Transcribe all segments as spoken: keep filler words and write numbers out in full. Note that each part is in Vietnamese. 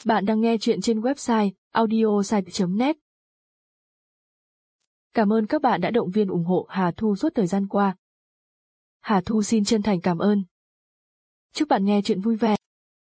Bạn đang nghe chuyện trên website audiosite chấm net. Cảm ơn các bạn đã động viên ủng hộ Hà Thu suốt thời gian qua. Hà Thu xin chân thành cảm ơn. Chúc bạn nghe chuyện vui vẻ.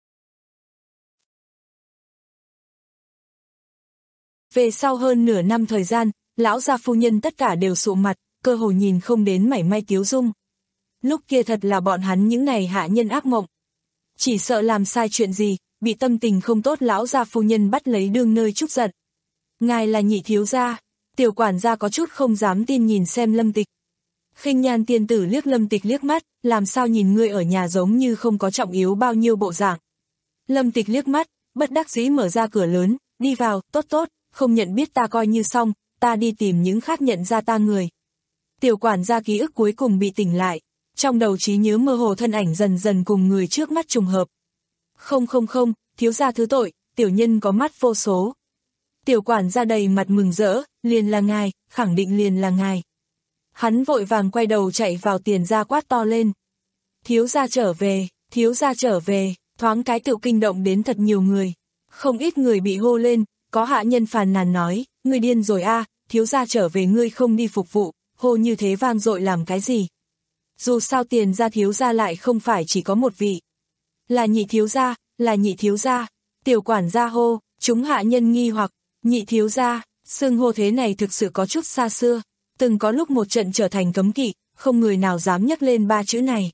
Về sau hơn nửa năm thời gian, lão gia phu nhân tất cả đều sụ mặt, cơ hồ nhìn không đến mảy may tiếu dung. Lúc kia thật là bọn hắn những này hạ nhân ác mộng. Chỉ sợ làm sai chuyện gì, bị tâm tình không tốt lão gia phu nhân bắt lấy đương nơi trút giận. Ngài là nhị thiếu gia, tiểu quản gia có chút không dám tin nhìn xem Lâm Tịch. Khinh Nhan tiên tử liếc Lâm Tịch liếc mắt, làm sao nhìn ngươi ở nhà giống như không có trọng yếu bao nhiêu bộ dạng. Lâm Tịch liếc mắt, bất đắc dĩ mở ra cửa lớn, đi vào, tốt tốt, không nhận biết ta coi như xong, ta đi tìm những khác nhận ra ta người. Tiểu quản gia ký ức cuối cùng bị tỉnh lại, trong đầu trí nhớ mơ hồ thân ảnh dần dần cùng người trước mắt trùng hợp. Không không không, thiếu gia thứ tội, tiểu nhân có mắt vô số. Tiểu quản gia đầy mặt mừng rỡ, liền là ngài, khẳng định liền là ngài. Hắn vội vàng quay đầu chạy vào tiền gia quát to lên. Thiếu gia trở về, thiếu gia trở về, thoáng cái tự kinh động đến thật nhiều người. Không ít người bị hô lên, có hạ nhân phàn nàn nói, ngươi điên rồi a, à, thiếu gia trở về ngươi không đi phục vụ, hô như thế vang dội làm cái gì. Dù sao tiền gia thiếu gia lại không phải chỉ có một vị. Là nhị thiếu gia, là nhị thiếu gia, tiểu quản gia hô, chúng hạ nhân nghi hoặc, nhị thiếu gia, xưng hô thế này thực sự có chút xa xưa, từng có lúc một trận trở thành cấm kỵ, không người nào dám nhắc lên ba chữ này.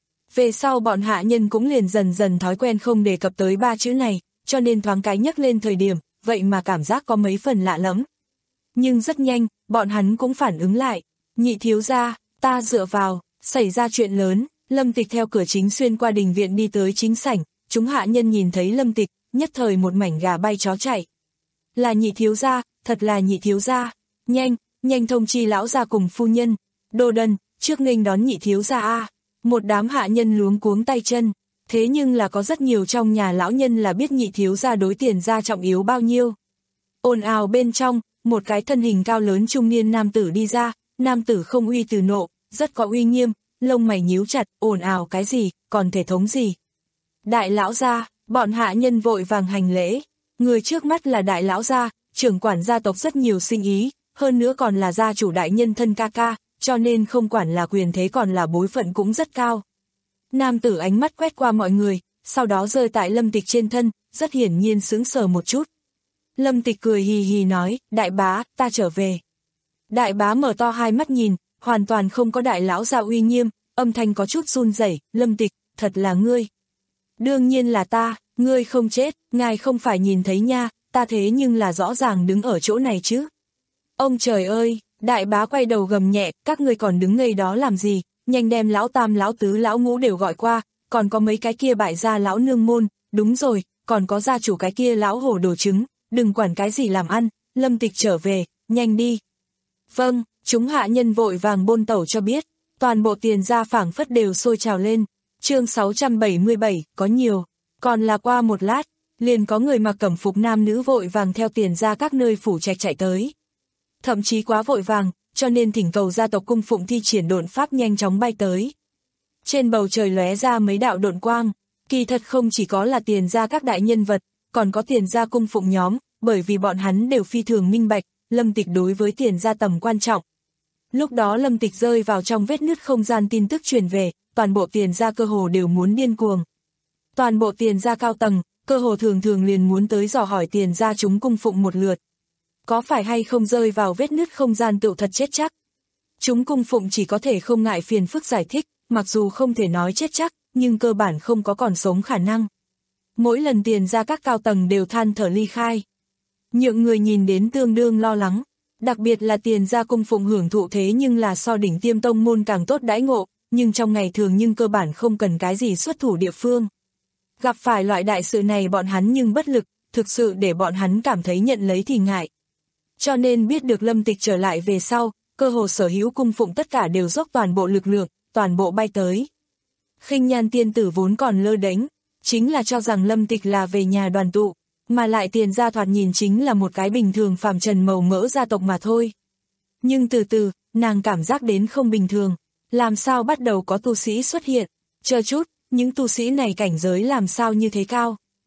Về sau bọn hạ nhân cũng liền dần dần thói quen không đề cập tới ba chữ này, cho nên thoáng cái nhắc lên thời điểm, vậy mà cảm giác có mấy phần lạ lẫm. Nhưng rất nhanh, bọn hắn cũng phản ứng lại, nhị thiếu gia, ta dựa vào, xảy ra chuyện lớn. Lâm Tịch theo cửa chính xuyên qua đình viện đi tới chính sảnh, chúng hạ nhân nhìn thấy Lâm Tịch, nhất thời một mảnh gà bay chó chạy. Là nhị thiếu gia, thật là nhị thiếu gia, nhanh, nhanh thông chi lão gia cùng phu nhân, đồ đần, trước nghênh đón nhị thiếu gia a. Một đám hạ nhân luống cuống tay chân, thế nhưng là có rất nhiều trong nhà lão nhân là biết nhị thiếu gia đối tiền gia trọng yếu bao nhiêu. Ồn ào bên trong, một cái thân hình cao lớn trung niên nam tử đi ra, nam tử không uy từ nộ, rất có uy nghiêm. Lông mày nhíu chặt, ồn ào cái gì, còn thể thống gì. Đại lão gia, bọn hạ nhân vội vàng hành lễ, người trước mắt là đại lão gia, trưởng quản gia tộc rất nhiều sinh ý, hơn nữa còn là gia chủ đại nhân thân ca ca, cho nên không quản là quyền thế còn là bối phận cũng rất cao. Nam tử ánh mắt quét qua mọi người, sau đó rơi tại Lâm Tịch trên thân, rất hiển nhiên sững sờ một chút. Lâm Tịch cười hì hì nói, đại bá, ta trở về. Đại bá mở to hai mắt nhìn, hoàn toàn không có đại lão gia uy nghiêm, âm thanh có chút run rẩy, Lâm Tịch, thật là ngươi. Đương nhiên là ta, ngươi không chết, ngài không phải nhìn thấy nha, ta thế nhưng là rõ ràng đứng ở chỗ này chứ. Ông trời ơi, đại bá quay đầu gầm nhẹ, các ngươi còn đứng ngây đó làm gì, nhanh đem lão tam lão tứ lão ngũ đều gọi qua, còn có mấy cái kia bại gia lão nương môn, đúng rồi, còn có gia chủ cái kia lão hổ đồ trứng, đừng quản cái gì làm ăn, Lâm Tịch trở về, nhanh đi. Vâng. Chúng hạ nhân vội vàng bôn tẩu cho biết, toàn bộ tiền gia phảng phất đều sôi trào lên. Chương sáu trăm bảy mươi bảy, có nhiều, còn là qua một lát, liền có người mặc cẩm phục nam nữ vội vàng theo tiền gia các nơi phủ trạch chạy tới. Thậm chí quá vội vàng, cho nên thỉnh cầu gia tộc cung phụng thi triển độn pháp nhanh chóng bay tới. Trên bầu trời lóe ra mấy đạo độn quang, kỳ thật không chỉ có là tiền gia các đại nhân vật, còn có tiền gia cung phụng nhóm, bởi vì bọn hắn đều phi thường minh bạch, Lâm Tịch đối với tiền gia tầm quan trọng. Lúc đó Lâm Tịch rơi vào trong vết nứt không gian tin tức truyền về, toàn bộ tiền gia cơ hồ đều muốn điên cuồng. Toàn bộ tiền gia cao tầng, cơ hồ thường thường liền muốn tới dò hỏi tiền gia chúng cung phụng một lượt. Có phải hay không rơi vào vết nứt không gian tựu thật chết chắc? Chúng cung phụng chỉ có thể không ngại phiền phức giải thích, mặc dù không thể nói chết chắc, nhưng cơ bản không có còn sống khả năng. Mỗi lần tiền gia các cao tầng đều than thở ly khai. Nhượng người nhìn đến tương đương lo lắng. Đặc biệt là tiền gia cung phụng hưởng thụ thế nhưng là so đỉnh tiêm tông môn càng tốt đãi ngộ, nhưng trong ngày thường nhưng cơ bản không cần cái gì xuất thủ địa phương. Gặp phải loại đại sự này bọn hắn nhưng bất lực, thực sự để bọn hắn cảm thấy nhận lấy thì ngại. Cho nên biết được Lâm Tịch trở lại về sau, cơ hồ sở hữu cung phụng tất cả đều dốc toàn bộ lực lượng, toàn bộ bay tới. Khinh Nhan tiên tử vốn còn lơ đễnh, chính là cho rằng Lâm Tịch là về nhà đoàn tụ. Mà lại tiền gia thoạt nhìn chính là một cái bình thường phàm trần màu mỡ gia tộc mà thôi. Nhưng từ từ, nàng cảm giác đến không bình thường, làm sao bắt đầu có tu sĩ xuất hiện, chờ chút, những tu sĩ này cảnh giới làm sao như thế cao.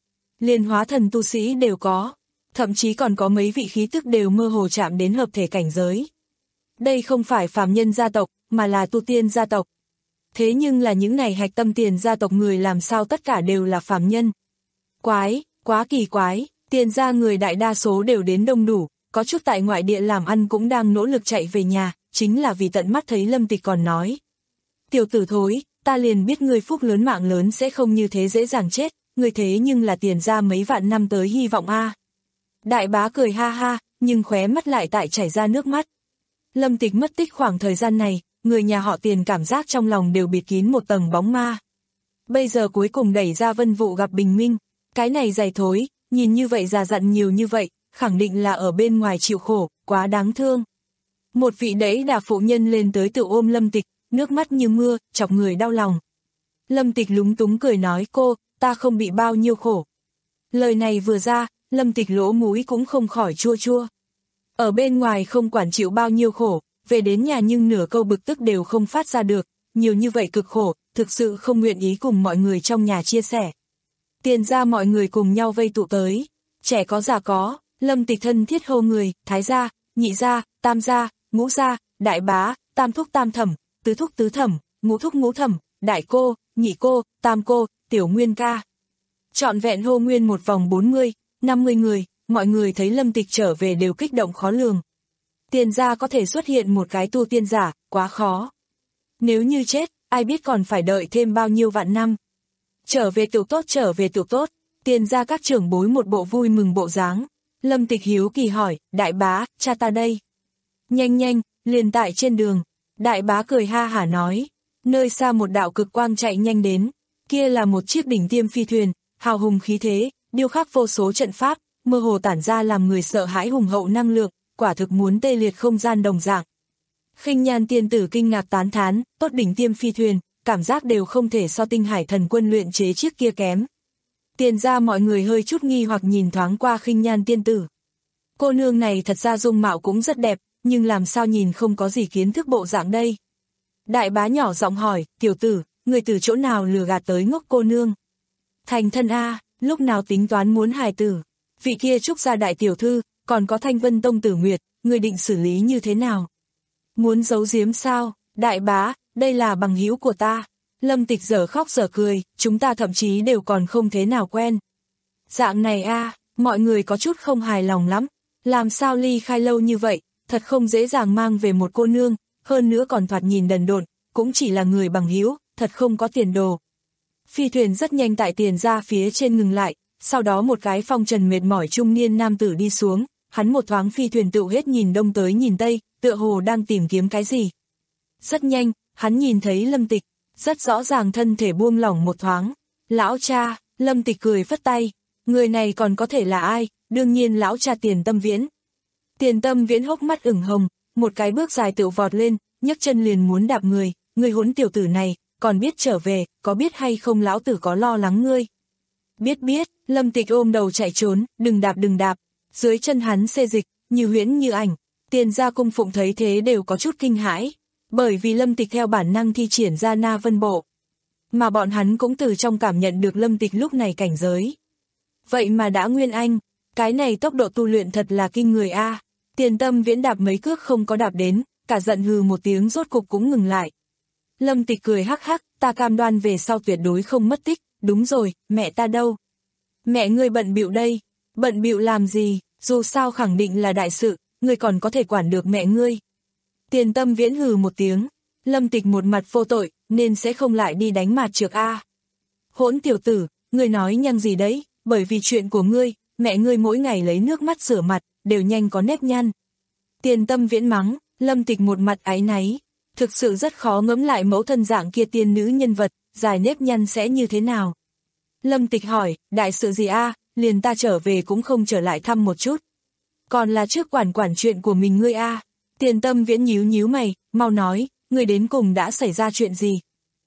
liền hóa thần tu sĩ đều có, thậm chí còn có mấy vị khí tức đều mơ hồ chạm đến hợp thể cảnh giới. Đây không phải phàm nhân gia tộc, mà là tu tiên gia tộc. Thế nhưng là những này hạch tâm tiền gia tộc người làm sao tất cả đều là phàm nhân. Quái, quá kỳ quái, tiền gia người đại đa số đều đến đông đủ, có chút tại ngoại địa làm ăn cũng đang nỗ lực chạy về nhà, chính là vì tận mắt thấy Lâm Tịch còn nói. Tiểu tử thối, ta liền biết ngươi phúc lớn mạng lớn sẽ không như thế dễ dàng chết, ngươi thế nhưng là tiền gia mấy vạn năm tới hy vọng a. Đại bá cười ha ha, nhưng khóe mắt lại tại chảy ra nước mắt. Lâm Tịch mất tích khoảng thời gian này, người nhà họ Tiền cảm giác trong lòng đều bịt kín một tầng bóng ma. Bây giờ cuối cùng đẩy ra Vân Vụ gặp bình minh, cái này dày thối, nhìn như vậy già dặn nhiều như vậy, khẳng định là ở bên ngoài chịu khổ, quá đáng thương. Một vị đẩy đà phụ nhân lên tới tự ôm Lâm Tịch, nước mắt như mưa, chọc người đau lòng. Lâm Tịch lúng túng cười nói cô, ta không bị bao nhiêu khổ. Lời này vừa ra, Lâm Tịch lỗ mũi cũng không khỏi chua chua. Ở bên ngoài không quản chịu bao nhiêu khổ, về đến nhà nhưng nửa câu bực tức đều không phát ra được, nhiều như vậy cực khổ, thực sự không nguyện ý cùng mọi người trong nhà chia sẻ. Tiền ra mọi người cùng nhau vây tụ tới, trẻ có già có, Lâm Tịch thân thiết hô người, thái gia, nhị gia, tam gia, ngũ gia, đại bá, tam thúc tam thẩm, tứ thúc tứ thẩm, ngũ thúc ngũ thẩm, đại cô, nhị cô, tam cô, tiểu nguyên ca. Trọn vẹn hô nguyên một vòng bốn mươi, năm mươi người, mọi người thấy Lâm Tịch trở về đều kích động khó lường. Tiền gia có thể xuất hiện một cái tu tiên giả, quá khó. Nếu như chết, ai biết còn phải đợi thêm bao nhiêu vạn năm. Trở về tiểu tốt trở về tiểu tốt, tiền gia các trưởng bối một bộ vui mừng bộ dáng. Lâm Tịch hiếu kỳ hỏi, đại bá, cha ta đây. Nhanh nhanh, liền tại trên đường. Đại bá cười ha hả nói, nơi xa một đạo cực quang chạy nhanh đến, kia là một chiếc đỉnh tiêm phi thuyền, hào hùng khí thế, điêu khắc vô số trận pháp, mơ hồ tản ra làm người sợ hãi hùng hậu năng lượng, quả thực muốn tê liệt không gian đồng dạng. Khinh Nhan tiên tử kinh ngạc tán thán, tốt đỉnh tiêm phi thuyền, cảm giác đều không thể so Tinh Hải thần quân luyện chế chiếc kia kém. Tiền ra mọi người hơi chút nghi hoặc nhìn thoáng qua Khinh Nhan tiên tử. Cô nương này thật ra dung mạo cũng rất đẹp, nhưng làm sao nhìn không có gì kiến thức bộ dạng đây. Đại bá nhỏ giọng hỏi, tiểu tử, người từ chỗ nào lừa gạt tới ngốc cô nương. Thành thân A, lúc nào tính toán muốn hài tử. Vị kia trúc gia đại tiểu thư, còn có Thanh Vân Tông Tử Nguyệt, người định xử lý như thế nào? Muốn giấu giếm sao? Đại bá, đây là bằng hữu của ta. Lâm Tịch dở khóc dở cười, chúng ta thậm chí đều còn không thế nào quen. Dạng này a, mọi người có chút không hài lòng lắm. Làm sao ly khai lâu như vậy, thật không dễ dàng mang về một cô nương, hơn nữa còn thoạt nhìn đần độn, cũng chỉ là người bằng hữu, thật không có tiền đồ. Phi thuyền rất nhanh tại tiền ra phía trên ngừng lại, sau đó một cái phong trần mệt mỏi trung niên nam tử đi xuống, hắn một thoáng phi thuyền tựu hết nhìn đông tới nhìn tây, tựa hồ đang tìm kiếm cái gì. Rất nhanh, hắn nhìn thấy Lâm Tịch, rất rõ ràng thân thể buông lỏng một thoáng. Lão cha, Lâm Tịch cười phất tay, người này còn có thể là ai, đương nhiên lão cha Tiền Tâm Viễn. Tiền Tâm Viễn hốc mắt ửng hồng, một cái bước dài tựu vọt lên, nhấc chân liền muốn đạp người, người hỗn tiểu tử này, còn biết trở về, có biết hay không lão tử có lo lắng ngươi. Biết biết, Lâm Tịch ôm đầu chạy trốn, đừng đạp đừng đạp, dưới chân hắn xê dịch, như huyễn như ảnh, Tiền gia cung phụng thấy thế đều có chút kinh hãi, bởi vì Lâm Tịch theo bản năng thi triển ra Na Vân Bộ. Mà bọn hắn cũng từ trong cảm nhận được Lâm Tịch lúc này cảnh giới. Vậy mà đã nguyên anh, cái này tốc độ tu luyện thật là kinh người a. Tiền Tâm Viễn đạp mấy cước không có đạp đến, cả giận hừ một tiếng rốt cục cũng ngừng lại. Lâm Tịch cười hắc hắc, ta cam đoan về sau tuyệt đối không mất tích, đúng rồi, mẹ ta đâu? Mẹ ngươi bận bịu đây, bận bịu làm gì, dù sao khẳng định là đại sự, ngươi còn có thể quản được mẹ ngươi. Tiền Tâm Viễn hừ một tiếng, Lâm Tịch một mặt vô tội, nên sẽ không lại đi đánh mạt trược a. Hỗn tiểu tử, ngươi nói nhăng gì đấy, bởi vì chuyện của ngươi, mẹ ngươi mỗi ngày lấy nước mắt rửa mặt, đều nhanh có nếp nhăn. Tiền Tâm Viễn mắng, Lâm Tịch một mặt áy náy, thực sự rất khó ngẫm lại mẫu thân dạng kia tiên nữ nhân vật, dài nếp nhăn sẽ như thế nào. Lâm Tịch hỏi, đại sự gì a, liền ta trở về cũng không trở lại thăm một chút. Còn là trước quản quản chuyện của mình ngươi a. Tiền Tâm Viễn nhíu nhíu mày, mau nói, ngươi đến cùng đã xảy ra chuyện gì?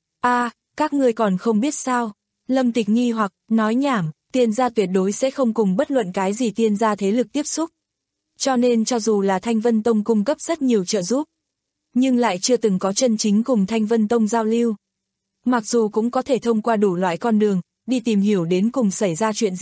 A, các ngươi còn không biết sao? Lâm Tịch nghi hoặc, nói nhảm, Tiền gia tuyệt đối sẽ không cùng bất luận cái gì tiên gia thế lực tiếp xúc. Cho nên cho dù là Thanh Vân Tông cung cấp rất nhiều trợ giúp, nhưng lại chưa từng có chân chính cùng Thanh Vân Tông giao lưu. Mặc dù cũng có thể thông qua đủ loại con đường, đi tìm hiểu đến cùng xảy ra chuyện gì,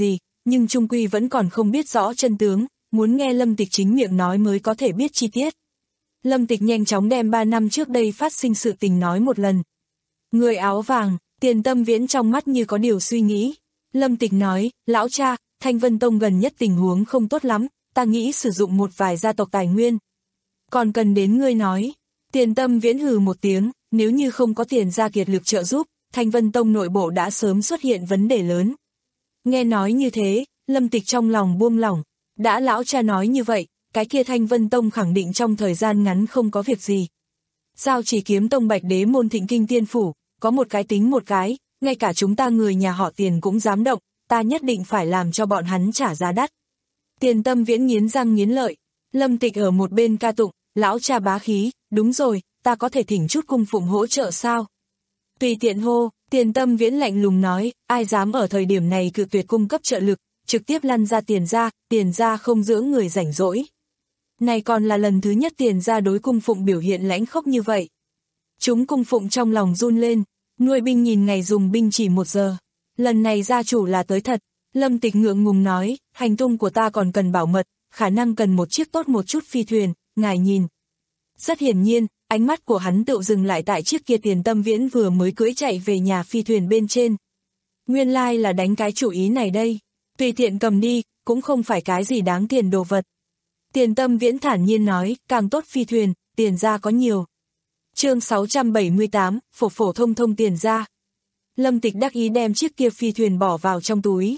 nhưng trung quy vẫn còn không biết rõ chân tướng, muốn nghe Lâm Tịch chính miệng nói mới có thể biết chi tiết. Lâm Tịch nhanh chóng đem ba năm trước đây phát sinh sự tình nói một lần. Người áo vàng, Tiền Tâm Viễn trong mắt như có điều suy nghĩ. Lâm Tịch nói, lão cha, Thanh Vân Tông gần nhất tình huống không tốt lắm, ta nghĩ sử dụng một vài gia tộc tài nguyên. Còn cần đến ngươi nói. Tiền Tâm Viễn hừ một tiếng, nếu như không có tiền ra kiệt lực trợ giúp, Thanh Vân Tông nội bộ đã sớm xuất hiện vấn đề lớn. Nghe nói như thế, Lâm Tịch trong lòng buông lỏng, đã lão cha nói như vậy, cái kia Thanh Vân Tông khẳng định trong thời gian ngắn không có việc gì. Giao Chỉ Kiếm Tông Bạch Đế môn Thịnh Kinh Tiên Phủ, có một cái tính một cái, ngay cả chúng ta người nhà họ Tiền cũng dám động, ta nhất định phải làm cho bọn hắn trả giá đắt. Tiền Tâm Viễn nghiến răng nghiến lợi, Lâm Tịch ở một bên ca tụng, lão cha bá khí, đúng rồi, ta có thể thỉnh chút cung phụng hỗ trợ sao? Tùy tiện hô, Tiền Tâm Viễn lạnh lùng nói, ai dám ở thời điểm này cự tuyệt cung cấp trợ lực, trực tiếp lăn ra Tiền ra, Tiền ra không dưỡng người rảnh rỗi. Này còn là lần thứ nhất Tiền ra đối cung phụng biểu hiện lãnh khốc như vậy. Chúng cung phụng trong lòng run lên, nuôi binh nhìn ngày dùng binh chỉ một giờ. Lần này gia chủ là tới thật, Lâm Tịch ngượng ngùng nói, hành tung của ta còn cần bảo mật, khả năng cần một chiếc tốt một chút phi thuyền, ngài nhìn. Rất hiển nhiên, ánh mắt của hắn tự dừng lại tại chiếc kia Tiền Tâm Viễn vừa mới cưỡi chạy về nhà phi thuyền bên trên. Nguyên lai là đánh cái chủ ý này đây, tùy tiện cầm đi, cũng không phải cái gì đáng tiền đồ vật. Tiền Tâm Viễn thản nhiên nói, càng tốt phi thuyền, tiền ra có nhiều. Chương sáu trăm bảy mươi tám, phổ phổ thông thông tiền ra. Lâm Tịch đắc ý đem chiếc kia phi thuyền bỏ vào trong túi.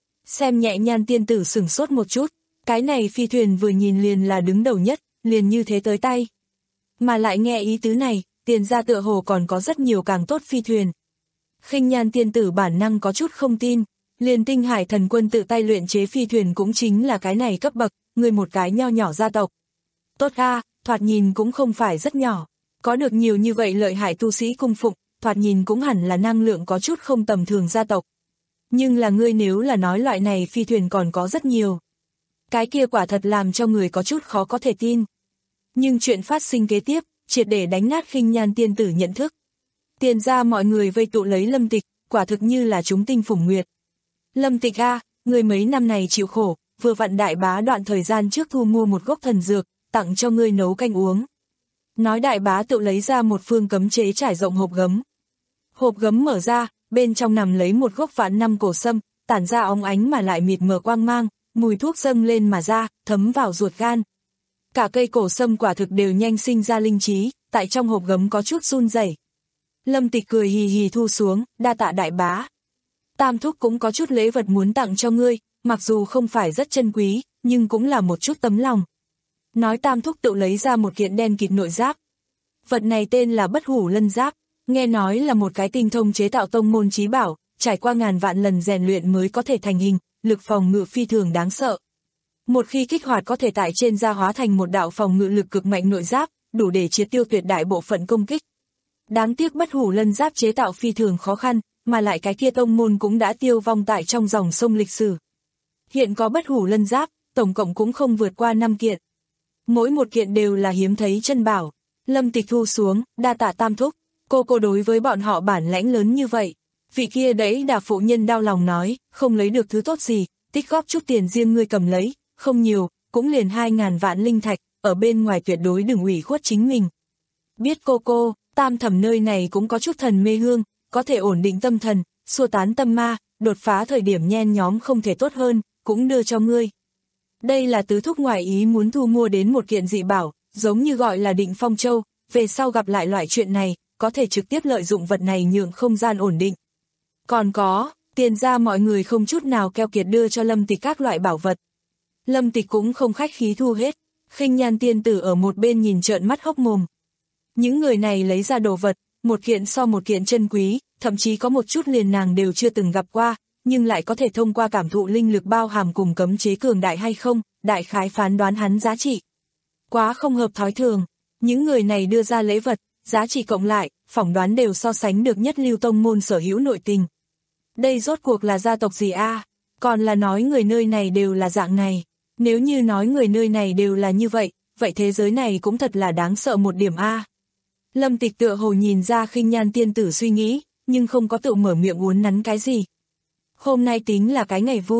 Xem nhẹ Nhan tiên tử sửng sốt một chút, cái này phi thuyền vừa nhìn liền là đứng đầu nhất, liền như thế tới tay. Mà lại nghe ý tứ này, tiền ra tựa hồ còn có rất nhiều càng tốt phi thuyền. Khinh Nhan tiên tử bản năng có chút không tin, liền Tinh Hải Thần Quân tự tay luyện chế phi thuyền cũng chính là cái này cấp bậc, người một cái nho nhỏ gia tộc. Tốt a, thoạt nhìn cũng không phải rất nhỏ, có được nhiều như vậy lợi hại tu sĩ cung phụng, thoạt nhìn cũng hẳn là năng lượng có chút không tầm thường gia tộc. Nhưng là ngươi nếu là nói loại này phi thuyền còn có rất nhiều. Cái kia quả thật làm cho người có chút khó có thể tin. Nhưng chuyện phát sinh kế tiếp, triệt để đánh nát Khinh Nhan tiên tử nhận thức. Tiền ra mọi người vây tụ lấy Lâm Tịch, quả thực như là chúng tinh phủng nguyệt. Lâm Tịch a, ngươi mấy năm này chịu khổ, vừa vặn đại bá đoạn thời gian trước thu mua một gốc thần dược, tặng cho ngươi nấu canh uống. Nói đại bá tự lấy ra một phương cấm chế trải rộng hộp gấm. Hộp gấm mở ra, bên trong nằm lấy một gốc vạn năm cổ sâm, tản ra óng ánh mà lại mịt mờ quang mang, mùi thuốc dâng lên mà ra, thấm vào ruột gan. Cả cây cổ sâm quả thực đều nhanh sinh ra linh trí, tại trong hộp gấm có chút run rẩy. Lâm Tịch cười hì hì thu xuống, đa tạ đại bá. Tam thúc cũng có chút lễ vật muốn tặng cho ngươi, mặc dù không phải rất chân quý, nhưng cũng là một chút tấm lòng. Nói Tam thúc tự lấy ra một kiện đen kịt nội giáp. Vật này tên là Bất Hủ Lân Giáp, nghe nói là một cái tinh thông chế tạo tông môn chí bảo, trải qua ngàn vạn lần rèn luyện mới có thể thành hình, lực phòng ngự phi thường đáng sợ. Một khi kích hoạt có thể tại trên da hóa thành một đạo phòng ngự lực cực mạnh nội giáp, đủ để triệt tiêu tuyệt đại bộ phận công kích. Đáng tiếc Bất Hủ Lân Giáp chế tạo phi thường khó khăn, mà lại cái kia tông môn cũng đã tiêu vong tại trong dòng sông lịch sử. Hiện có Bất Hủ Lân Giáp, tổng cộng cũng không vượt qua năm kiện. Mỗi một kiện đều là hiếm thấy chân bảo. Lâm Tịch thu xuống, đa tạ Tam thúc, cô cô đối với bọn họ bản lãnh lớn như vậy. Vị kia đấy đà phụ nhân đau lòng nói, không lấy được thứ tốt gì, tích góp chút tiền riêng ngươi cầm lấy, không nhiều, cũng liền hai ngàn vạn linh thạch, ở bên ngoài tuyệt đối đừng ủy khuất chính mình. Biết cô cô, Tam thẩm nơi này cũng có chút thần mê hương, có thể ổn định tâm thần, xua tán tâm ma, đột phá thời điểm nhen nhóm không thể tốt hơn, cũng đưa cho ngươi. Đây là tứ thúc ngoài ý muốn thu mua đến một kiện dị bảo, giống như gọi là Định Phong Châu, về sau gặp lại loại chuyện này, có thể trực tiếp lợi dụng vật này nhượng không gian ổn định. Còn có, tiền ra mọi người không chút nào keo kiệt đưa cho Lâm Tịch các loại bảo vật. Lâm Tịch cũng không khách khí thu hết, Khinh Nhan tiên tử ở một bên nhìn trợn mắt hốc mồm. Những người này lấy ra đồ vật, một kiện so một kiện chân quý, thậm chí có một chút liền nàng đều chưa từng gặp qua, nhưng lại có thể thông qua cảm thụ linh lực bao hàm cùng cấm chế cường đại hay không, đại khái phán đoán hắn giá trị. Quá không hợp thói thường, những người này đưa ra lễ vật, giá trị cộng lại, phỏng đoán đều so sánh được nhất lưu tông môn sở hữu nội tình. Đây rốt cuộc là gia tộc gì a? À? Còn là nói người nơi này đều là dạng này. Nếu như nói người nơi này đều là như vậy, vậy thế giới này cũng thật là đáng sợ một điểm a. À. Lâm Tịch tựa hồ nhìn ra Khinh Nhan tiên tử suy nghĩ, nhưng không có tự mở miệng uốn nắn cái gì. Hôm nay tính là cái ngày vui.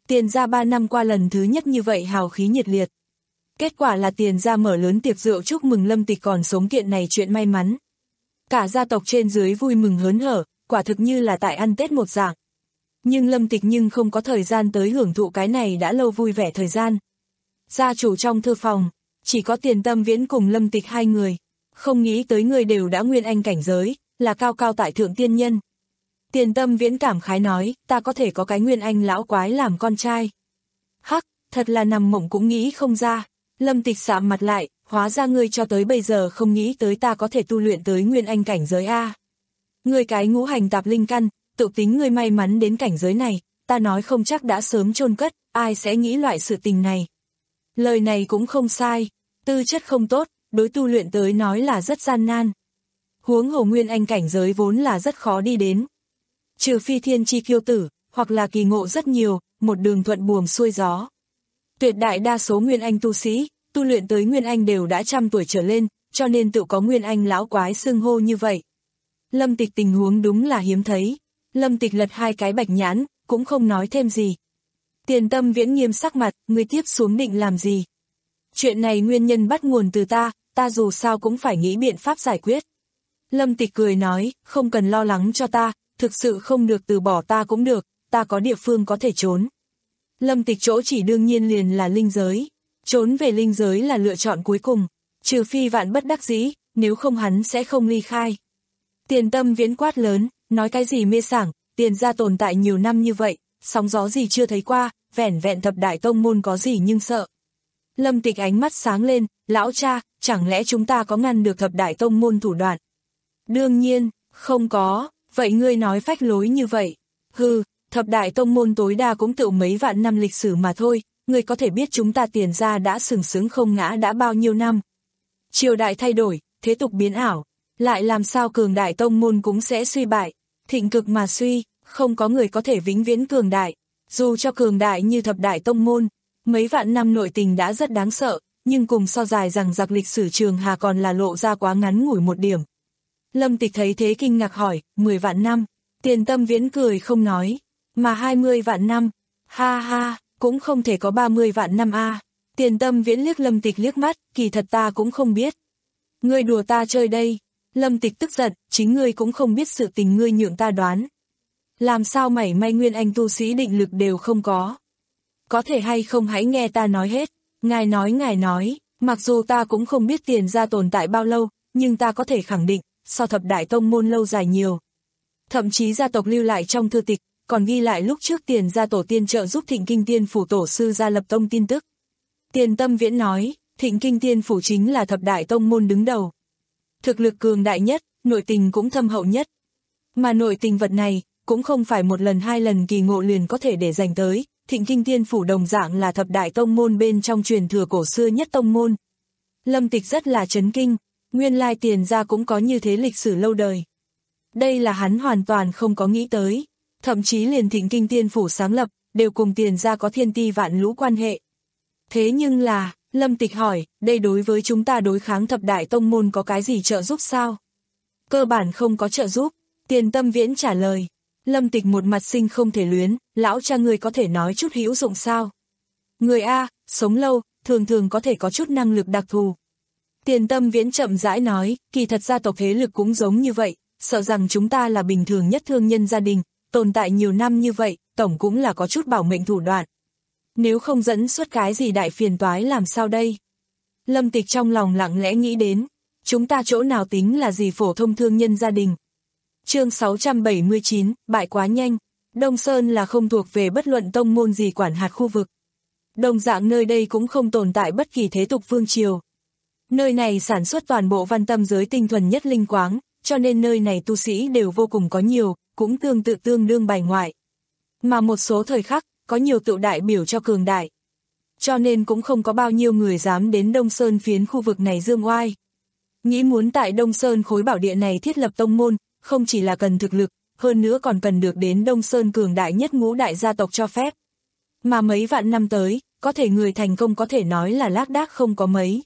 Tiền gia ba năm qua lần thứ nhất như vậy hào khí nhiệt liệt. Kết quả là Tiền gia mở lớn tiệc rượu chúc mừng Lâm Tịch còn sống kiện này chuyện may mắn. Cả gia tộc trên dưới vui mừng hớn hở, quả thực như là tại ăn Tết một dạng. Nhưng Lâm Tịch nhưng không có thời gian tới hưởng thụ cái này đã lâu vui vẻ thời gian. Gia chủ trong thư phòng, chỉ có Tiền Tâm Viễn cùng Lâm Tịch hai người. Không nghĩ tới người đều đã nguyên anh cảnh giới, là cao cao tại thượng tiên nhân. Tiền Tâm Viễn cảm khái nói, ta có thể có cái nguyên anh lão quái làm con trai. Hắc, thật là nằm mộng cũng nghĩ không ra. Lâm Tịch sạm mặt lại, hóa ra ngươi cho tới bây giờ không nghĩ tới ta có thể tu luyện tới nguyên anh cảnh giới A. Ngươi cái ngũ hành tạp linh căn, tự tính ngươi may mắn đến cảnh giới này, ta nói không chắc đã sớm chôn cất, ai sẽ nghĩ loại sự tình này. Lời này cũng không sai, tư chất không tốt, đối tu luyện tới nói là rất gian nan. Huống hồ nguyên anh cảnh giới vốn là rất khó đi đến. Trừ phi thiên chi kiêu tử, hoặc là kỳ ngộ rất nhiều, một đường thuận buồm xuôi gió. Tuyệt đại đa số nguyên anh tu sĩ, tu luyện tới nguyên anh đều đã trăm tuổi trở lên, cho nên tự có nguyên anh lão quái xưng hô như vậy. Lâm Tịch tình huống đúng là hiếm thấy. Lâm Tịch lật hai cái bạch nhãn, cũng không nói thêm gì. Tiền Tâm Viễn nghiêm sắc mặt, người tiếp xuống định làm gì? Chuyện này nguyên nhân bắt nguồn từ ta, ta dù sao cũng phải nghĩ biện pháp giải quyết. Lâm Tịch cười nói, không cần lo lắng cho ta, thực sự không được từ bỏ ta cũng được, ta có địa phương có thể trốn. Lâm Tịch chỗ chỉ đương nhiên liền là linh giới. Trốn về linh giới là lựa chọn cuối cùng, trừ phi vạn bất đắc dĩ, nếu không hắn sẽ không ly khai. Tiền Tâm Viễn quát lớn, nói cái gì mê sảng, Tiền gia tồn tại nhiều năm như vậy, sóng gió gì chưa thấy qua, vẻn vẹn thập đại tông môn có gì nhưng sợ. Lâm Tịch ánh mắt sáng lên, lão cha, chẳng lẽ chúng ta có ngăn được thập đại tông môn thủ đoạn? Đương nhiên, không có, vậy ngươi nói phách lối như vậy. Hừ, thập đại tông môn tối đa cũng tự mấy vạn năm lịch sử mà thôi, ngươi có thể biết chúng ta Tiền gia đã sừng sững không ngã đã bao nhiêu năm. Triều đại thay đổi, thế tục biến ảo, lại làm sao cường đại tông môn cũng sẽ suy bại, thịnh cực mà suy, không có người có thể vĩnh viễn cường đại. Dù cho cường đại như thập đại tông môn, mấy vạn năm nội tình đã rất đáng sợ, nhưng cùng so dài rằng giặc lịch sử trường hà còn là lộ ra quá ngắn ngủi một điểm. Lâm Tịch thấy thế kinh ngạc hỏi, mười vạn năm, Tiền Tâm Viễn cười không nói, mà hai mươi vạn năm, ha ha, cũng không thể có ba mươi vạn năm a. Tiền Tâm Viễn liếc Lâm Tịch liếc mắt, kỳ thật ta cũng không biết. Ngươi đùa ta chơi đây. Lâm Tịch tức giận, chính ngươi cũng không biết sự tình ngươi nhượng ta đoán. Làm sao mảy may nguyên anh tu sĩ định lực đều không có. Có thể hay không hãy nghe ta nói hết. Ngài nói ngài nói, mặc dù ta cũng không biết Tiền gia tồn tại bao lâu, nhưng ta có thể khẳng định, so thập đại tông môn lâu dài nhiều. Thậm chí gia tộc lưu lại trong thư tịch, còn ghi lại lúc trước Tiền gia tổ tiên trợ giúp Thịnh Kinh Tiên Phủ tổ sư gia lập tông tin tức. Tiền Tâm Viễn nói, Thịnh Kinh Tiên Phủ chính là thập đại tông môn đứng đầu. Thực lực cường đại nhất, nội tình cũng thâm hậu nhất. Mà nội tình vật này, cũng không phải một lần hai lần kỳ ngộ liền có thể để dành tới. Thịnh Kinh Tiên Phủ đồng dạng là thập đại tông môn bên trong truyền thừa cổ xưa nhất tông môn. Lâm Tịch rất là chấn kinh, nguyên lai Tiền gia cũng có như thế lịch sử lâu đời. Đây là hắn hoàn toàn không có nghĩ tới, thậm chí liền Thịnh Kinh Tiên Phủ sáng lập, đều cùng Tiền gia có thiên ti vạn lũ quan hệ. Thế nhưng là, Lâm Tịch hỏi, đây đối với chúng ta đối kháng thập đại tông môn có cái gì trợ giúp sao? Cơ bản không có trợ giúp, Tiền Tâm Viễn trả lời. Lâm Tịch một mặt sinh không thể luyến, lão cha người có thể nói chút hữu dụng sao? Người A, sống lâu, thường thường có thể có chút năng lực đặc thù. Tiền Tâm Viễn chậm rãi nói, kỳ thật gia tộc thế lực cũng giống như vậy, sợ rằng chúng ta là bình thường nhất thương nhân gia đình, tồn tại nhiều năm như vậy, tổng cũng là có chút bảo mệnh thủ đoạn. Nếu không dẫn xuất cái gì đại phiền toái làm sao đây? Lâm Tịch trong lòng lặng lẽ nghĩ đến, chúng ta chỗ nào tính là gì phổ thông thương nhân gia đình. Chương sáu trăm bảy mươi chín, bại quá nhanh, Đông Sơn là không thuộc về bất luận tông môn gì quản hạt khu vực. Đồng dạng nơi đây cũng không tồn tại bất kỳ thế tục vương triều. Nơi này sản xuất toàn bộ văn tâm giới tinh thuần nhất linh quáng, cho nên nơi này tu sĩ đều vô cùng có nhiều, cũng tương tự tương đương bài ngoại. Mà một số thời khắc, có nhiều tự đại biểu cho cường đại. Cho nên cũng không có bao nhiêu người dám đến Đông Sơn phiến khu vực này dương oai. Nghĩ muốn tại Đông Sơn khối bảo địa này thiết lập tông môn, không chỉ là cần thực lực, hơn nữa còn cần được đến Đông Sơn cường đại nhất ngũ đại gia tộc cho phép. Mà mấy vạn năm tới, có thể người thành công có thể nói là lác đác không có mấy.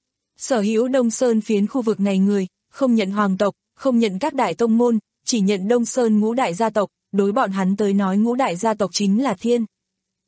Sở hữu Đông Sơn phiến khu vực này người, không nhận hoàng tộc, không nhận các đại tông môn, chỉ nhận Đông Sơn ngũ đại gia tộc, đối bọn hắn tới nói ngũ đại gia tộc chính là thiên.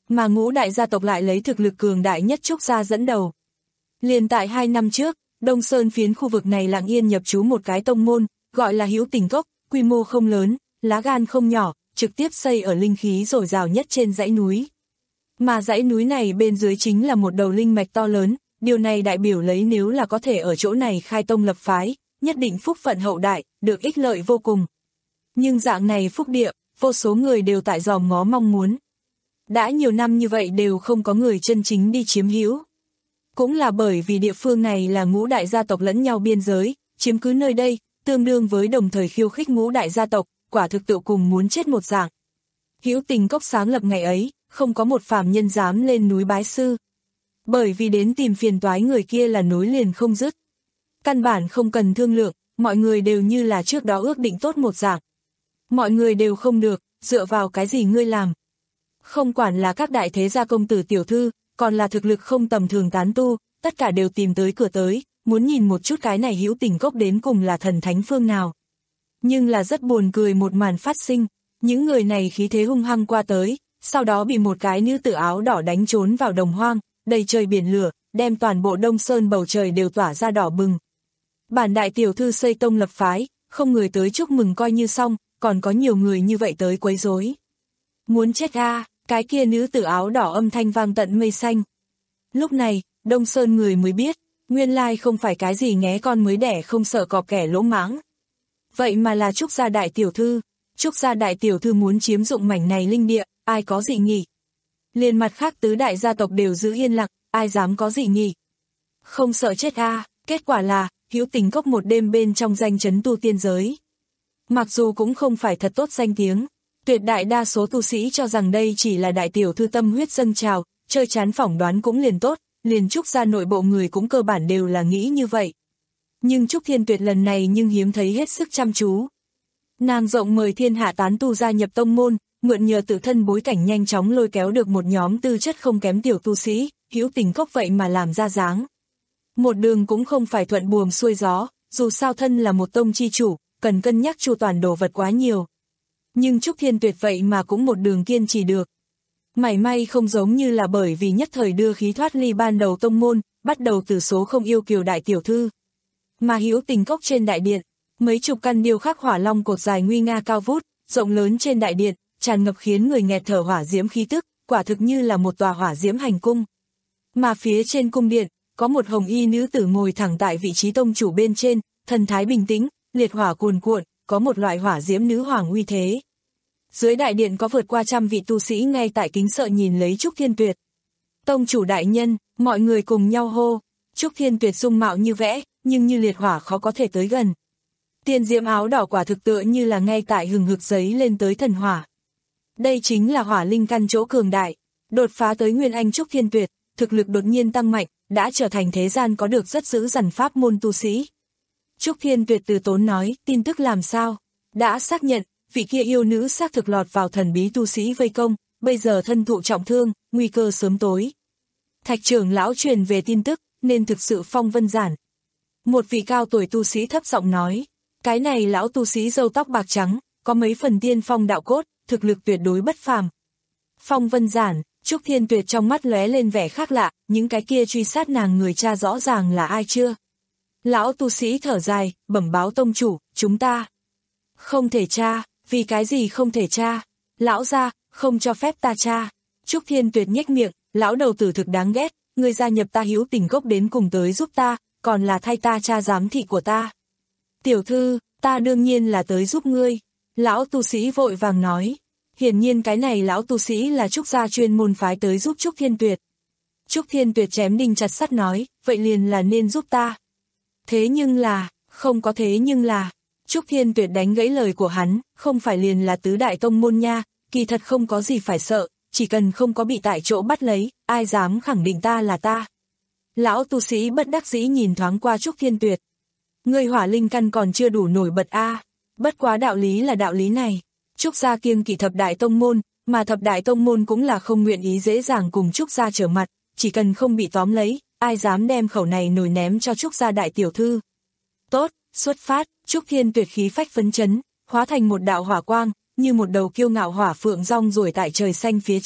mà ngũ đại gia tộc lại lấy thực lực cường đại nhất Trúc gia dẫn đầu. Liền tại hai năm trước, Đông Sơn phiến khu vực này lặng yên nhập trú một cái tông môn, gọi là Hữu Tình Cốc, quy mô không lớn, lá gan không nhỏ, trực tiếp xây ở linh khí dồi dào nhất trên dãy núi. Mà dãy núi này bên dưới chính là một đầu linh mạch to lớn, điều này đại biểu lấy nếu là có thể ở chỗ này khai tông lập phái, nhất định phúc phận hậu đại, được ích lợi vô cùng. Nhưng dạng này phúc địa, vô số người đều tại dòm ngó mong muốn. Đã nhiều năm như vậy đều không có người chân chính đi chiếm hữu. Cũng là bởi vì địa phương này là ngũ đại gia tộc lẫn nhau biên giới, chiếm cứ nơi đây, tương đương với đồng thời khiêu khích ngũ đại gia tộc, quả thực tự cùng muốn chết một dạng. Hữu Tình Cốc sáng lập ngày ấy, không có một phàm nhân dám lên núi bái sư. Bởi vì đến tìm phiền toái người kia là nối liền không dứt. Căn bản không cần thương lượng, mọi người đều như là trước đó ước định tốt một dạng. Mọi người đều không được, dựa vào cái gì ngươi làm. Không quản là các đại thế gia công tử tiểu thư, còn là thực lực không tầm thường tán tu, tất cả đều tìm tới cửa tới, muốn nhìn một chút cái này Hữu Tình Cốc đến cùng là thần thánh phương nào. Nhưng là rất buồn cười một màn phát sinh, những người này khí thế hung hăng qua tới, sau đó bị một cái nữ tử áo đỏ đánh trốn vào đồng hoang, đầy trời biển lửa, đem toàn bộ Đông Sơn bầu trời đều tỏa ra đỏ bừng. Bản đại tiểu thư xây tông lập phái, không người tới chúc mừng coi như xong, còn có nhiều người như vậy tới quấy rối. Muốn chết a, cái kia nữ tử áo đỏ âm thanh vang tận mây xanh. Lúc này, Đông Sơn người mới biết, nguyên lai không phải cái gì nghé con mới đẻ không sợ cọp kẻ lỗ mãng. Vậy mà là Trúc gia đại tiểu thư, Trúc gia đại tiểu thư muốn chiếm dụng mảnh này linh địa, ai có dị nghị. Liền mặt khác tứ đại gia tộc đều giữ yên lặng, ai dám có dị nghị. Không sợ chết a, kết quả là, Hữu Tình Cốc một đêm bên trong danh chấn tu tiên giới. Mặc dù cũng không phải thật tốt danh tiếng, tuyệt đại đa số tu sĩ cho rằng đây chỉ là đại tiểu thư tâm huyết dâng trào, chơi chán phỏng đoán cũng liền tốt, liền Trúc gia nội bộ người cũng cơ bản đều là nghĩ như vậy. Nhưng Trúc Thiên Tuyệt lần này nhưng hiếm thấy hết sức chăm chú. Nàng rộng mời thiên hạ tán tu gia nhập tông môn, mượn nhờ tự thân bối cảnh nhanh chóng lôi kéo được một nhóm tư chất không kém tiểu tu sĩ, Hữu Tình Cốc vậy mà làm ra dáng. Một đường cũng không phải thuận buồm xuôi gió, dù sao thân là một tông chi chủ, cần cân nhắc chu toàn đồ vật quá nhiều. Nhưng Trúc Thiên Tuyệt vậy mà cũng một đường kiên trì được. Mảy may không giống như là bởi vì nhất thời đưa khí thoát ly ban đầu tông môn, bắt đầu từ số không yêu kiều đại tiểu thư. Mà Hữu Tình Cốc trên đại điện, mấy chục căn điêu khắc hỏa long cột dài nguy nga cao vút, rộng lớn trên đại điện, tràn ngập khiến người nghẹt thở hỏa diễm khí tức, quả thực như là một tòa hỏa diễm hành cung. Mà phía trên cung điện, có một hồng y nữ tử ngồi thẳng tại vị trí tông chủ bên trên, thần thái bình tĩnh, liệt hỏa cuồn cuộn, có một loại hỏa diễm nữ hoàng uy thế. Dưới đại điện có vượt qua trăm vị tu sĩ ngay tại kính sợ nhìn lấy Trúc Thiên Tuyệt. Tông chủ đại nhân, mọi người cùng nhau hô, Trúc Thiên Tuyệt dung mạo như vẽ, nhưng như liệt hỏa khó có thể tới gần. Tiên diễm áo đỏ quả thực tựa như là ngay tại hừng hực giấy lên tới thần hỏa. Đây chính là hỏa linh căn chỗ cường đại, đột phá tới nguyên anh Trúc Thiên Tuyệt, thực lực đột nhiên tăng mạnh, đã trở thành thế gian có được rất dữ dằn pháp môn tu sĩ. Trúc Thiên Tuyệt từ tốn nói, tin tức làm sao? Đã xác nhận, vị kia yêu nữ xác thực lọt vào thần bí tu sĩ vây công, bây giờ thân thụ trọng thương, nguy cơ sớm tối. Thạch trưởng lão truyền về tin tức, nên thực sự phong vân giản. Một vị cao tuổi tu sĩ thấp giọng nói, cái này lão tu sĩ râu tóc bạc trắng, có mấy phần tiên phong đạo cốt, thực lực tuyệt đối bất phàm. Phong vân giản, Trúc Thiên Tuyệt trong mắt lóe lên vẻ khác lạ, những cái kia truy sát nàng người cha rõ ràng là ai chưa? Lão tu sĩ thở dài, bẩm báo tông chủ, chúng ta không thể tra, vì cái gì không thể tra? Lão gia, không cho phép ta tra. Trúc Thiên Tuyệt nhếch miệng, lão đầu tử thực đáng ghét, ngươi gia nhập ta Hữu Tình Cốc đến cùng tới giúp ta, còn là thay ta tra giám thị của ta. Tiểu thư, ta đương nhiên là tới giúp ngươi. Lão tu sĩ vội vàng nói. Hiển nhiên cái này lão tu sĩ là Trúc gia chuyên môn phái tới giúp Trúc Thiên Tuyệt. Trúc Thiên Tuyệt chém đinh chặt sắt nói, vậy liền là nên giúp ta. Thế nhưng là, không có thế nhưng là, Trúc Thiên Tuyệt đánh gãy lời của hắn, không phải liền là tứ đại tông môn nha, kỳ thật không có gì phải sợ, chỉ cần không có bị tại chỗ bắt lấy, ai dám khẳng định ta là ta. Lão tu sĩ bất đắc dĩ nhìn thoáng qua Trúc Thiên Tuyệt. Ngươi hỏa linh căn còn chưa đủ nổi bật a, à. Bất quá đạo lý là đạo lý này. Trúc gia kiêng kỵ thập đại tông môn, mà thập đại tông môn cũng là không nguyện ý dễ dàng cùng Trúc gia trở mặt, chỉ cần không bị tóm lấy, ai dám đem khẩu này nổi ném cho Trúc gia đại tiểu thư. Tốt, xuất phát, Trúc Thiên Tuyệt khí phách phấn chấn, hóa thành một đạo hỏa quang, như một đầu kiêu ngạo hỏa phượng rong ruổi tại trời xanh phía trên,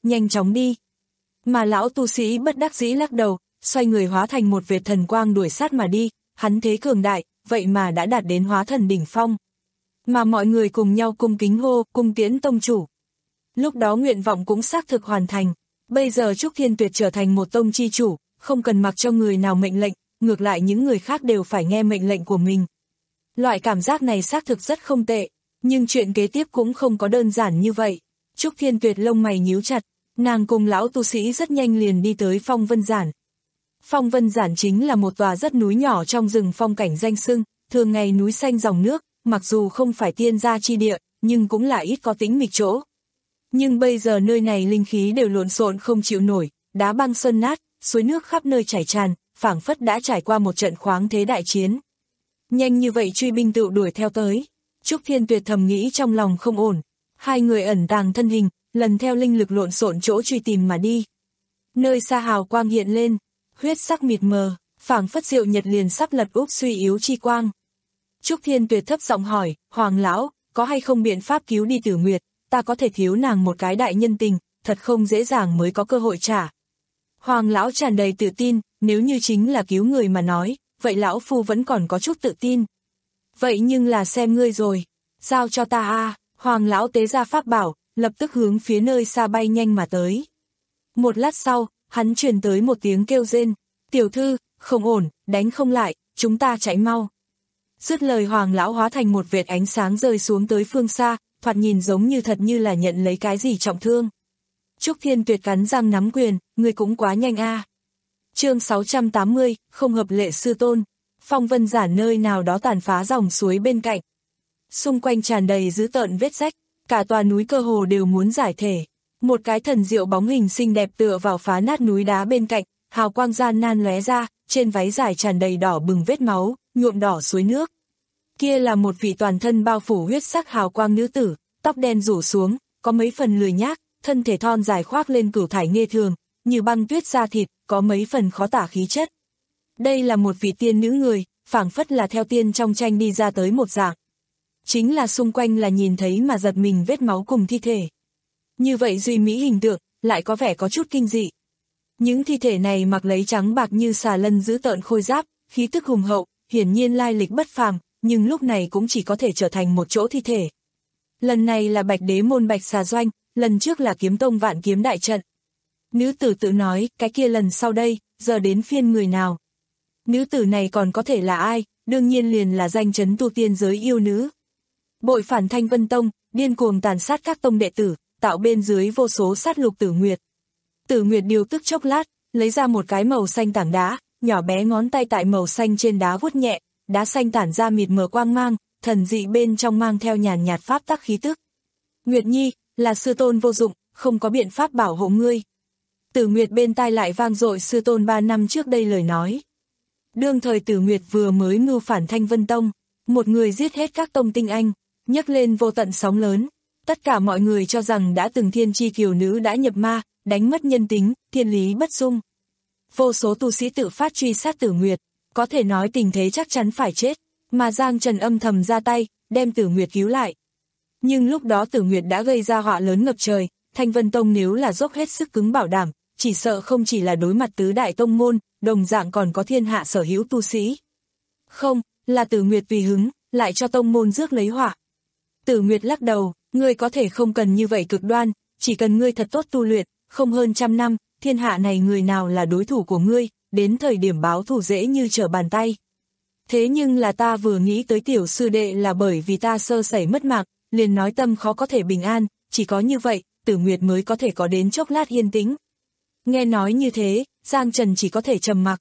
nhanh chóng đi. Mà lão tu sĩ bất đắc dĩ lắc đầu, xoay người hóa thành một vệt thần quang đuổi sát mà đi, hắn thế cường đại, vậy mà đã đạt đến hóa thần đỉnh phong. Mà mọi người cùng nhau cung kính hô, cung tiễn tông chủ. Lúc đó nguyện vọng cũng xác thực hoàn thành, bây giờ Trúc Thiên Tuyệt trở thành một tông chi chủ, không cần mặc cho người nào mệnh lệnh, ngược lại những người khác đều phải nghe mệnh lệnh của mình. Loại cảm giác này xác thực rất không tệ, nhưng chuyện kế tiếp cũng không có đơn giản như vậy. Trúc Thiên Tuyệt lông mày nhíu chặt, nàng cùng lão tu sĩ rất nhanh liền đi tới Phong Vân Giản. Phong Vân Giản chính là một tòa rất núi nhỏ trong rừng phong cảnh danh xưng, thường ngày núi xanh dòng nước, mặc dù không phải tiên gia chi địa, nhưng cũng là ít có tĩnh mịch chỗ. Nhưng bây giờ nơi này linh khí đều lộn xộn không chịu nổi, đá băng sơn nát, suối nước khắp nơi chảy tràn, phảng phất đã trải qua một trận khoáng thế đại chiến. Nhanh như vậy truy binh tự đuổi theo tới. Trúc Thiên Tuyệt thầm nghĩ trong lòng không ổn. Hai người ẩn tàng thân hình, lần theo linh lực lộn xộn chỗ truy tìm mà đi. Nơi xa hào quang hiện lên, huyết sắc mịt mờ, phảng phất diệu nhật liền sắp lật úp suy yếu chi quang. Trúc Thiên Tuyệt thấp giọng hỏi, Hoàng lão, có hay không biện pháp cứu đi Tử Nguyệt, ta có thể thiếu nàng một cái đại nhân tình, thật không dễ dàng mới có cơ hội trả. Hoàng lão tràn đầy tự tin, nếu như chính là cứu người mà nói, vậy lão phu vẫn còn có chút tự tin. Vậy nhưng là xem ngươi rồi, giao cho ta a. Hoàng lão tế ra pháp bảo, lập tức hướng phía nơi xa bay nhanh mà tới. Một lát sau, hắn truyền tới một tiếng kêu rên, tiểu thư, không ổn, đánh không lại, chúng ta chạy mau. Dứt lời Hoàng lão hóa thành một vệt ánh sáng rơi xuống tới phương xa, thoạt nhìn giống như thật như là nhận lấy cái gì trọng thương. Trúc Thiên Tuyệt cắn răng nắm quyền, ngươi cũng quá nhanh a. Chương sáu trăm tám mươi, không hợp lệ sư tôn. Phong Vân Giản nơi nào đó tàn phá dòng suối bên cạnh. Xung quanh tràn đầy dữ tợn vết rách, cả tòa núi cơ hồ đều muốn giải thể. Một cái thần diệu bóng hình xinh đẹp tựa vào phá nát núi đá bên cạnh, hào quang gian nan lóe ra, trên váy dài tràn đầy đỏ bừng vết máu, nhuộm đỏ suối nước. Kia là một vị toàn thân bao phủ huyết sắc hào quang nữ tử, tóc đen rủ xuống, có mấy phần lười nhác, thân thể thon dài khoác lên cửu thải nghê thường, như băng tuyết da thịt, có mấy phần khó tả khí chất. Đây là một vị tiên nữ người, phảng phất là theo tiên trong tranh đi ra tới một dạng. Chính là xung quanh là nhìn thấy mà giật mình vết máu cùng thi thể. Như vậy duy mỹ hình tượng, lại có vẻ có chút kinh dị. Những thi thể này mặc lấy trắng bạc như xà lân giữ tợn khôi giáp, khí tức hùng hậu, hiển nhiên lai lịch bất phàm, nhưng lúc này cũng chỉ có thể trở thành một chỗ thi thể. Lần này là Bạch Đế môn Bạch Xà Doanh, lần trước là Kiếm Tông Vạn Kiếm Đại Trận. Nữ tử tự nói, cái kia lần sau đây, giờ đến phiên người nào. Nữ tử này còn có thể là ai, đương nhiên liền là danh chấn tu tiên giới yêu nữ. Bội phản Thanh Vân Tông, điên cuồng tàn sát các tông đệ tử, tạo bên dưới vô số sát lục Tử Nguyệt. Tử Nguyệt điều tức chốc lát, lấy ra một cái màu xanh tảng đá, nhỏ bé ngón tay tại màu xanh trên đá vuốt nhẹ, đá xanh tản ra mịt mờ quang mang, thần dị bên trong mang theo nhàn nhạt pháp tắc khí tức. Nguyệt Nhi, là sư tôn vô dụng, không có biện pháp bảo hộ ngươi. Tử Nguyệt bên tai lại vang dội sư tôn ba năm trước đây lời nói. Đương thời Tử Nguyệt vừa mới mưu phản Thanh Vân Tông, một người giết hết các tông tinh anh, nhấc lên vô tận sóng lớn. Tất cả mọi người cho rằng đã từng thiên chi kiều nữ đã nhập ma, đánh mất nhân tính, thiên lý bất dung. Vô số tu sĩ tự phát truy sát Tử Nguyệt, có thể nói tình thế chắc chắn phải chết, mà Giang Trần âm thầm ra tay, đem Tử Nguyệt cứu lại. Nhưng lúc đó Tử Nguyệt đã gây ra họa lớn ngập trời, Thanh Vân Tông nếu là dốc hết sức cứng bảo đảm, chỉ sợ không chỉ là đối mặt tứ đại tông môn, đồng dạng còn có thiên hạ sở hữu tu sĩ. Không, là Tử Nguyệt tùy hứng, lại cho tông môn rước lấy họa. Tử Nguyệt lắc đầu, ngươi có thể không cần như vậy cực đoan, chỉ cần ngươi thật tốt tu luyện, không hơn trăm năm, thiên hạ này người nào là đối thủ của ngươi, đến thời điểm báo thù dễ như trở bàn tay. Thế nhưng là ta vừa nghĩ tới tiểu sư đệ là bởi vì ta sơ sẩy mất mạng, liền nói tâm khó có thể bình an, chỉ có như vậy, Tử Nguyệt mới có thể có đến chốc lát yên tĩnh. Nghe nói như thế, Giang Trần chỉ có thể trầm mặc.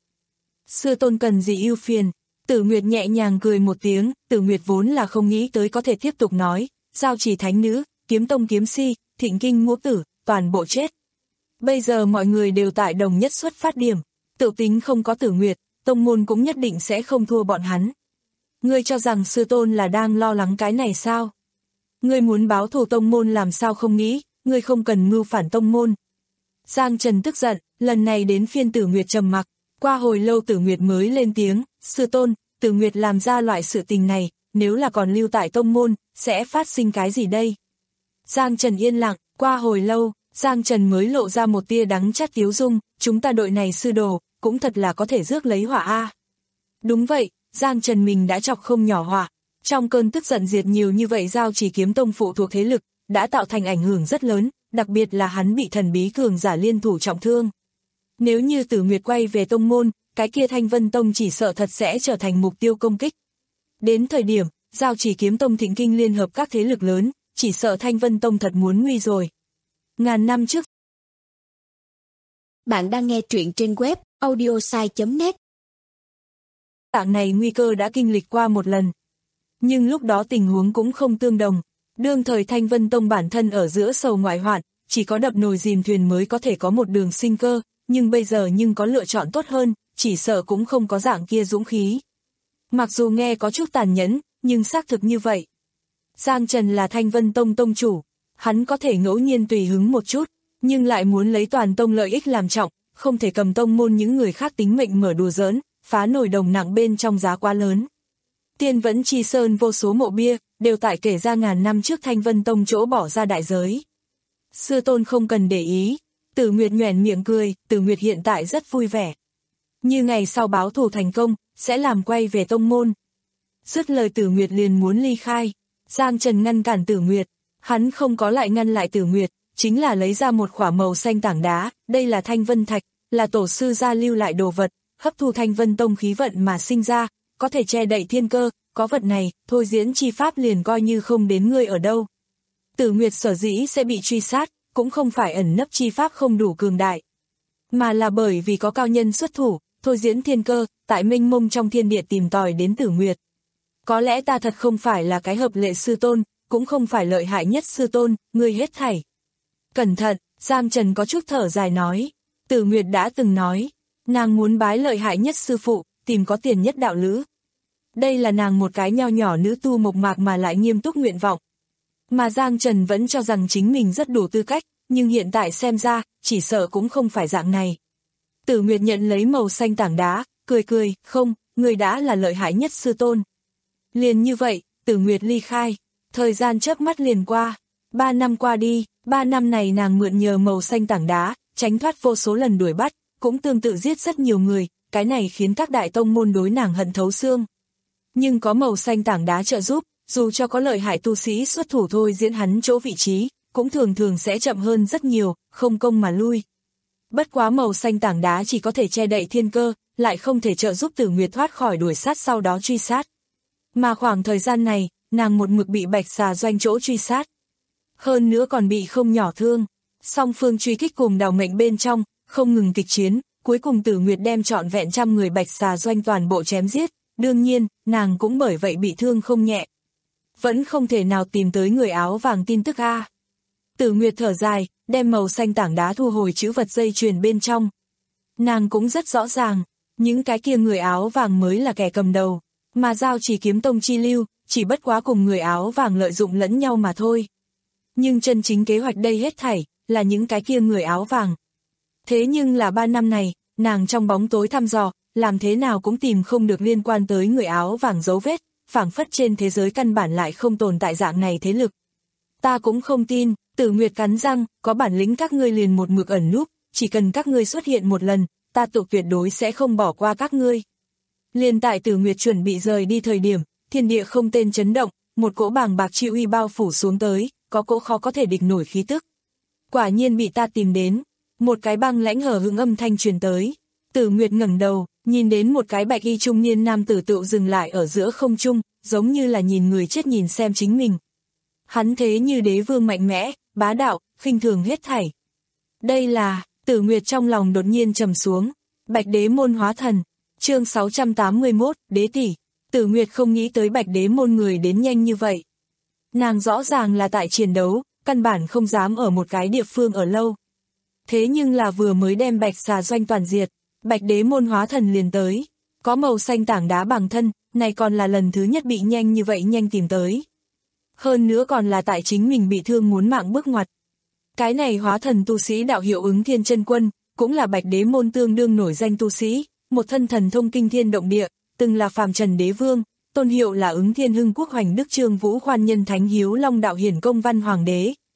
Sư tôn cần gì ưu phiền, Tử Nguyệt nhẹ nhàng cười một tiếng, Tử Nguyệt vốn là không nghĩ tới có thể tiếp tục nói, Giao Chỉ thánh nữ, Kiếm Tông kiếm si, Thịnh Kinh ngũ tử, toàn bộ chết. Bây giờ mọi người đều tại đồng nhất xuất phát điểm, tự tính không có Tử Nguyệt, tông môn cũng nhất định sẽ không thua bọn hắn. Ngươi cho rằng sư tôn là đang lo lắng cái này sao? Ngươi muốn báo thù tông môn làm sao không nghĩ, ngươi không cần mưu phản tông môn. Giang Trần tức giận, lần này đến phiên Tử Nguyệt trầm mặc, qua hồi lâu Tử Nguyệt mới lên tiếng, sư tôn, Tử Nguyệt làm ra loại sự tình này, nếu là còn lưu tại tông môn, sẽ phát sinh cái gì đây? Giang Trần yên lặng, qua hồi lâu, Giang Trần mới lộ ra một tia đắng chát tiếu dung, chúng ta đội này sư đồ, cũng thật là có thể rước lấy họa a. Đúng vậy, Giang Trần mình đã chọc không nhỏ họa, trong cơn tức giận diệt nhiều như vậy Giao Chỉ Kiếm Tông phụ thuộc thế lực, đã tạo thành ảnh hưởng rất lớn, đặc biệt là hắn bị thần bí cường giả liên thủ trọng thương. Nếu như Tử Nguyệt quay về tông môn, cái kia Thanh Vân Tông chỉ sợ thật sẽ trở thành mục tiêu công kích. Đến thời điểm, Giao Chỉ Kiếm Tông thịnh kinh liên hợp các thế lực lớn, chỉ sợ Thanh Vân Tông thật muốn nguy rồi. Ngàn năm trước. Bạn đang nghe truyện trên web audiosai chấm net. Dạng này nguy cơ đã kinh lịch qua một lần. Nhưng lúc đó tình huống cũng không tương đồng. Đương thời Thanh Vân Tông bản thân ở giữa sầu ngoại hoạn, chỉ có đập nồi dìm thuyền mới có thể có một đường sinh cơ, nhưng bây giờ nhưng có lựa chọn tốt hơn, chỉ sợ cũng không có dạng kia dũng khí. Mặc dù nghe có chút tàn nhẫn, nhưng xác thực như vậy. Giang Trần là Thanh Vân Tông tông chủ, hắn có thể ngẫu nhiên tùy hứng một chút, nhưng lại muốn lấy toàn tông lợi ích làm trọng, không thể cầm tông môn những người khác tính mệnh mở đùa giỡn, phá nổi đồng nặng bên trong giá quá lớn. Tiên Vẫn Chi Sơn vô số mộ bia, đều tại kể ra ngàn năm trước Thanh Vân Tông chỗ bỏ ra đại giới. Sư tôn không cần để ý, Tử Nguyệt nhoẻn miệng cười, Tử Nguyệt hiện tại rất vui vẻ. Như ngày sau báo thù thành công, sẽ làm quay về tông môn. Dứt lời Tử Nguyệt liền muốn ly khai, Giang Trần ngăn cản Tử Nguyệt, hắn không có lại ngăn lại Tử Nguyệt, chính là lấy ra một khỏa màu xanh tảng đá, đây là Thanh Vân Thạch, là tổ sư gia lưu lại đồ vật, hấp thu Thanh Vân Tông khí vận mà sinh ra, có thể che đậy thiên cơ, có vật này, thôi diễn chi pháp liền coi như không đến ngươi ở đâu. Tử Nguyệt sở dĩ sẽ bị truy sát, cũng không phải ẩn nấp chi pháp không đủ cường đại, mà là bởi vì có cao nhân xuất thủ, thôi diễn thiên cơ, tại mênh mông trong thiên địa tìm tòi đến Tử Nguyệt. Có lẽ ta thật không phải là cái hợp lệ sư tôn, cũng không phải lợi hại nhất sư tôn, ngươi hết thảy. Cẩn thận, Giang Trần có chút thở dài nói, Tử Nguyệt đã từng nói, nàng muốn bái lợi hại nhất sư phụ, tìm có tiền nhất đạo lữ. Đây là nàng một cái nho nhỏ nữ tu mộc mạc mà lại nghiêm túc nguyện vọng. Mà Giang Trần vẫn cho rằng chính mình rất đủ tư cách, nhưng hiện tại xem ra, chỉ sợ cũng không phải dạng này. Tử Nguyệt nhận lấy màu xanh tảng đá, cười cười, không, người đã là lợi hại nhất sư tôn. Liền như vậy, Tử Nguyệt ly khai, thời gian chớp mắt liền qua, ba năm qua đi, ba năm này nàng mượn nhờ màu xanh tảng đá, tránh thoát vô số lần đuổi bắt, cũng tương tự giết rất nhiều người, cái này khiến các đại tông môn đối nàng hận thấu xương. Nhưng có màu xanh tảng đá trợ giúp, dù cho có lợi hại tu sĩ xuất thủ thôi diễn hắn chỗ vị trí, cũng thường thường sẽ chậm hơn rất nhiều, không công mà lui. Bất quá màu xanh tảng đá chỉ có thể che đậy thiên cơ, lại không thể trợ giúp Tử Nguyệt thoát khỏi đuổi sát sau đó truy sát. Mà khoảng thời gian này, nàng một mực bị bạch xà doanh chỗ truy sát. Hơn nữa còn bị không nhỏ thương, song phương truy kích cùng đào mệnh bên trong, không ngừng kịch chiến, cuối cùng Tử Nguyệt đem trọn vẹn trăm người bạch xà doanh toàn bộ chém giết, đương nhiên, nàng cũng bởi vậy bị thương không nhẹ. Vẫn không thể nào tìm tới người áo vàng tin tức a. Tử Nguyệt thở dài, đem màu xanh tảng đá thu hồi chữ vật dây chuyền bên trong. Nàng cũng rất rõ ràng, những cái kia người áo vàng mới là kẻ cầm đầu, mà Giao Chỉ Kiếm Tông chi lưu, chỉ bất quá cùng người áo vàng lợi dụng lẫn nhau mà thôi. Nhưng chân chính kế hoạch đây hết thảy, là những cái kia người áo vàng. Thế nhưng là ba năm này, nàng trong bóng tối thăm dò, làm thế nào cũng tìm không được liên quan tới người áo vàng dấu vết, phảng phất trên thế giới căn bản lại không tồn tại dạng này thế lực. Ta cũng không tin, Tử Nguyệt cắn răng, có bản lĩnh các ngươi liền một mực ẩn núp, chỉ cần các ngươi xuất hiện một lần, ta tự tuyệt đối sẽ không bỏ qua các ngươi. Liền tại Tử Nguyệt chuẩn bị rời đi thời điểm, thiên địa không tên chấn động, một cỗ bàng bạc chi uy bao phủ xuống tới, có cỗ khó có thể địch nổi khí tức. Quả nhiên bị ta tìm đến, một cái băng lãnh hờ hững âm thanh truyền tới. Tử Nguyệt ngẩng đầu, nhìn đến một cái bạch y trung niên nam tử tựu dừng lại ở giữa không trung, giống như là nhìn người chết nhìn xem chính mình. Hắn thế như đế vương mạnh mẽ, bá đạo, khinh thường hết thảy. Đây là, Tử Nguyệt trong lòng đột nhiên trầm xuống, Bạch Đế môn hóa thần, chương sáu trăm tám mươi mốt, Đế tỷ. Tử Nguyệt không nghĩ tới Bạch Đế môn người đến nhanh như vậy. Nàng rõ ràng là tại chiến đấu, căn bản không dám ở một cái địa phương ở lâu. Thế nhưng là vừa mới đem Bạch xà doanh toàn diệt, Bạch Đế môn hóa thần liền tới, có màu xanh tảng đá bằng thân, này còn là lần thứ nhất bị nhanh như vậy nhanh tìm tới. Hơn nữa còn là tại chính mình bị thương muốn mạng bước ngoặt. Cái này hóa thần tu sĩ đạo hiệu Ứng Thiên Chân Quân, cũng là Bạch Đế môn tương đương nổi danh tu sĩ, một thân thần thông kinh thiên động địa, từng là phàm trần đế vương, tôn hiệu là Ứng Thiên Hưng Quốc Hoành Đức Trương Vũ Khoan Nhân Thánh Hiếu Long đạo hiển công văn hoàng đế,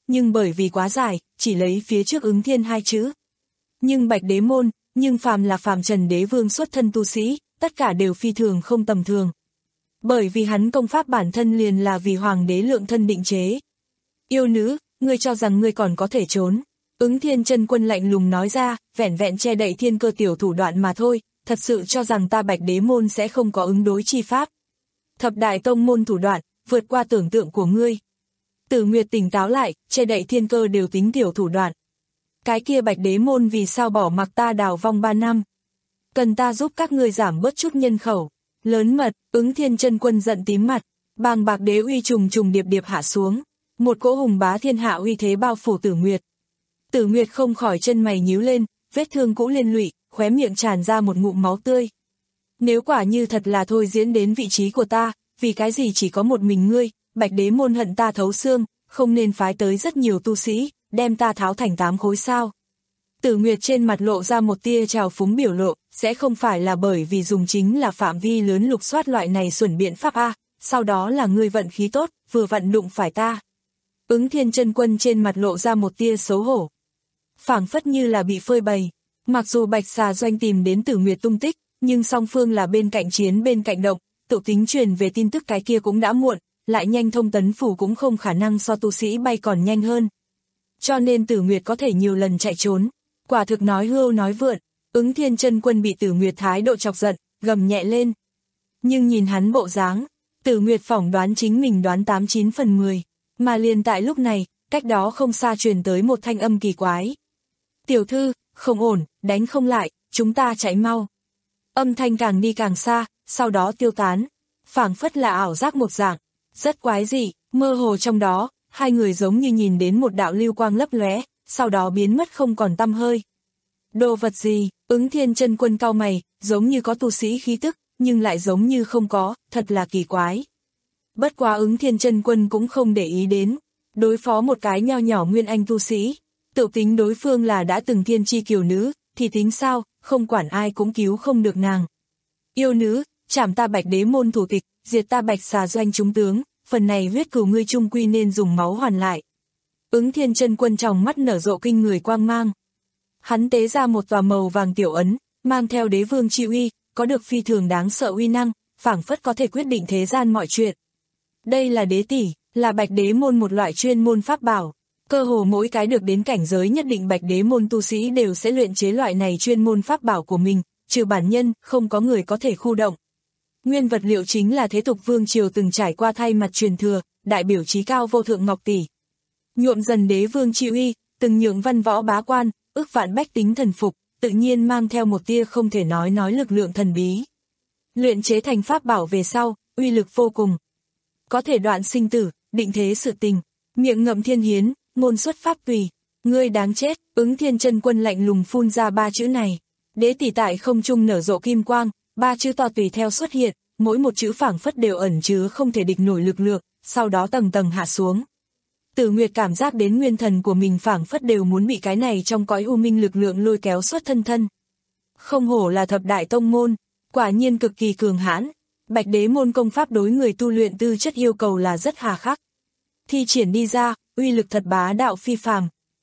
nhưng bởi vì quá dài, chỉ lấy phía trước Ứng Thiên hai chữ. Nhưng Bạch Đế môn, nhưng phàm là phàm trần đế vương xuất thân tu sĩ, tất cả đều phi thường không tầm thường. Bởi vì hắn công pháp bản thân liền là vì hoàng đế lượng thân định chế. Yêu nữ, ngươi cho rằng ngươi còn có thể trốn. Ứng Thiên chân quân lạnh lùng nói ra, vẻn vẹn che đậy thiên cơ tiểu thủ đoạn mà thôi, thật sự cho rằng ta Bạch Đế môn sẽ không có ứng đối chi pháp. Thập đại tông môn thủ đoạn, vượt qua tưởng tượng của ngươi. Tử Nguyệt tỉnh táo lại, che đậy thiên cơ đều tính tiểu thủ đoạn. Cái kia Bạch Đế môn vì sao bỏ mặc ta đào vong ba năm? Cần ta giúp các ngươi giảm bớt chút nhân khẩu. Lớn mật, Ứng Thiên chân quân giận tím mặt, bàng bạc đế uy trùng trùng điệp điệp hạ xuống. Một cỗ hùng bá thiên hạ uy thế bao phủ Tử Nguyệt. Tử Nguyệt không khỏi chân mày nhíu lên, vết thương cũ liên lụy, khóe miệng tràn ra một ngụm máu tươi. Nếu quả như thật là thôi diễn đến vị trí của ta, vì cái gì chỉ có một mình ngươi, Bạch Đế môn hận ta thấu xương, không nên phái tới rất nhiều tu sĩ, đem ta tháo thành tám khối sao. Tử Nguyệt trên mặt lộ ra một tia trào phúng biểu lộ, sẽ không phải là bởi vì dùng chính là phạm vi lớn lục soát loại này xuẩn biện pháp A, sau đó là ngươi vận khí tốt, vừa vận đụng phải ta. Ứng Thiên chân quân trên mặt lộ ra một tia xấu hổ. Phảng phất như là bị phơi bày, mặc dù Bạch Xà Doanh tìm đến Tử Nguyệt tung tích, nhưng song phương là bên cạnh chiến bên cạnh động, tự tính truyền về tin tức cái kia cũng đã muộn, lại nhanh thông tấn phủ cũng không khả năng so tu sĩ bay còn nhanh hơn. Cho nên Tử Nguyệt có thể nhiều lần chạy trốn, quả thực nói hưu nói vượn. Ứng Thiên chân quân bị Tử Nguyệt thái độ chọc giận, gầm nhẹ lên. Nhưng nhìn hắn bộ dáng, Tử Nguyệt phỏng đoán chính mình đoán tám chín phần mười, mà liền tại lúc này, cách đó không xa truyền tới một thanh âm kỳ quái. Tiểu thư, không ổn, đánh không lại, chúng ta chạy mau. Âm thanh càng đi càng xa, sau đó tiêu tán, phảng phất là ảo giác một dạng, rất quái dị, mơ hồ trong đó, hai người giống như nhìn đến một đạo lưu quang lấp lóe, sau đó biến mất không còn tăm hơi. Đồ vật gì? Ứng Thiên chân quân cau mày, giống như có tu sĩ khí tức, nhưng lại giống như không có, thật là kỳ quái. Bất quá Ứng Thiên chân quân cũng không để ý đến, đối phó một cái nho nhỏ nguyên anh tu sĩ, tự tính đối phương là đã từng thiên chi kiều nữ, thì tính sao, không quản ai cũng cứu không được nàng. Yêu nữ, chảm ta Bạch Đế môn thủ tịch, diệt ta Bạch Xà Doanh chúng tướng, phần này huyết cừu ngươi chung quy nên dùng máu hoàn lại. Ứng Thiên chân quân trong mắt nở rộ kinh người quang mang. Hắn tế ra một tòa màu vàng tiểu ấn, mang theo đế vương chi uy, có được phi thường đáng sợ uy năng, phảng phất có thể quyết định thế gian mọi chuyện. Đây là đế tỷ, là Bạch Đế môn một loại chuyên môn pháp bảo. Cơ hồ mỗi cái được đến cảnh giới nhất định Bạch Đế môn tu sĩ đều sẽ luyện chế loại này chuyên môn pháp bảo của mình, trừ bản nhân, không có người có thể khu động. Nguyên vật liệu chính là thế tục vương triều từng trải qua thay mặt truyền thừa, đại biểu chí cao vô thượng ngọc tỷ. Nhuộm dần đế vương chi uy, từng nhượng văn võ bá quan, ức vạn bách tính thần phục, tự nhiên mang theo một tia không thể nói nói lực lượng thần bí. Luyện chế thành pháp bảo về sau, uy lực vô cùng. Có thể đoạn sinh tử, định thế sự tình, miệng ngậm thiên hiến, ngôn xuất pháp tùy. Ngươi đáng chết, Ứng Thiên chân quân lạnh lùng phun ra ba chữ này. Đế tỷ tại không trung nở rộ kim quang, ba chữ to tùy theo xuất hiện, mỗi một chữ phảng phất đều ẩn chứa không thể địch nổi lực lượng, sau đó tầng tầng hạ xuống. Tử Nguyệt cảm giác đến nguyên thần của mình phảng phất đều muốn bị cái này trong cõi u minh lực lượng lôi kéo xuất thân thân. Không hổ là thập đại tông môn, quả nhiên cực kỳ cường hãn. Bạch Đế môn công pháp đối người tu luyện tư chất yêu cầu là rất hà khắc. Thi triển đi ra, uy lực thật bá đạo phi phàm.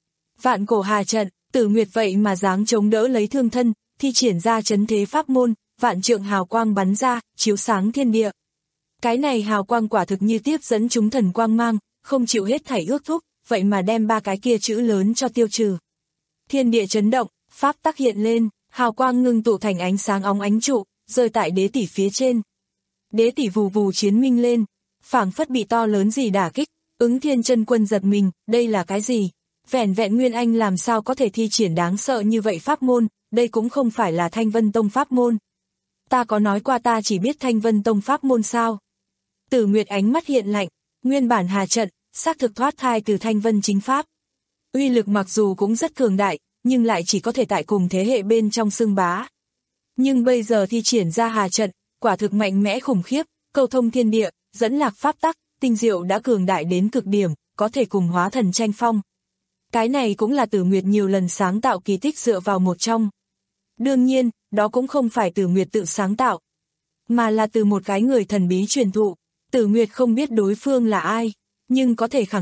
Vạn cổ hà trận, Tử Nguyệt vậy mà dáng chống đỡ lấy thương thân, thi triển ra chấn thế pháp môn, vạn trượng hào quang bắn ra, chiếu sáng thiên địa. Cái này hào quang quả thực như tiếp dẫn chúng thần quang mang, không chịu hết thảy ước thúc, vậy mà đem ba cái kia chữ lớn cho tiêu trừ. Thiên địa chấn động, pháp tắc hiện lên, hào quang ngưng tụ thành ánh sáng óng ánh trụ, rơi tại đế tỷ phía trên. Đế tỷ vù vù chiến minh lên, phảng phất bị to lớn gì đả kích, Ứng Thiên chân quân giật mình, đây là cái gì? Vẻn vẹn Nguyên Anh làm sao có thể thi triển đáng sợ như vậy pháp môn, đây cũng không phải là Thanh Vân Tông pháp môn. Ta có nói qua ta chỉ biết Thanh Vân Tông pháp môn sao? Tử Nguyệt ánh mắt hiện lạnh, nguyên bản hà trận, xác thực thoát thai từ Thanh Vân chính pháp. Uy lực mặc dù cũng rất cường đại, nhưng lại chỉ có thể tại cùng thế hệ bên trong xưng bá. Nhưng bây giờ thi triển ra hà trận, quả thực mạnh mẽ khủng khiếp, cầu thông thiên địa, dẫn lạc pháp tắc, tinh diệu đã cường đại đến cực điểm, có thể cùng hóa thần tranh phong. Cái này cũng là Tử Nguyệt nhiều lần sáng tạo kỳ tích dựa vào một trong. Đương nhiên, đó cũng không phải Tử Nguyệt tự sáng tạo, mà là từ một cái người thần bí truyền thụ. Tử Nguyệt không biết đối phương là ai, nhưng có thể khẳng định,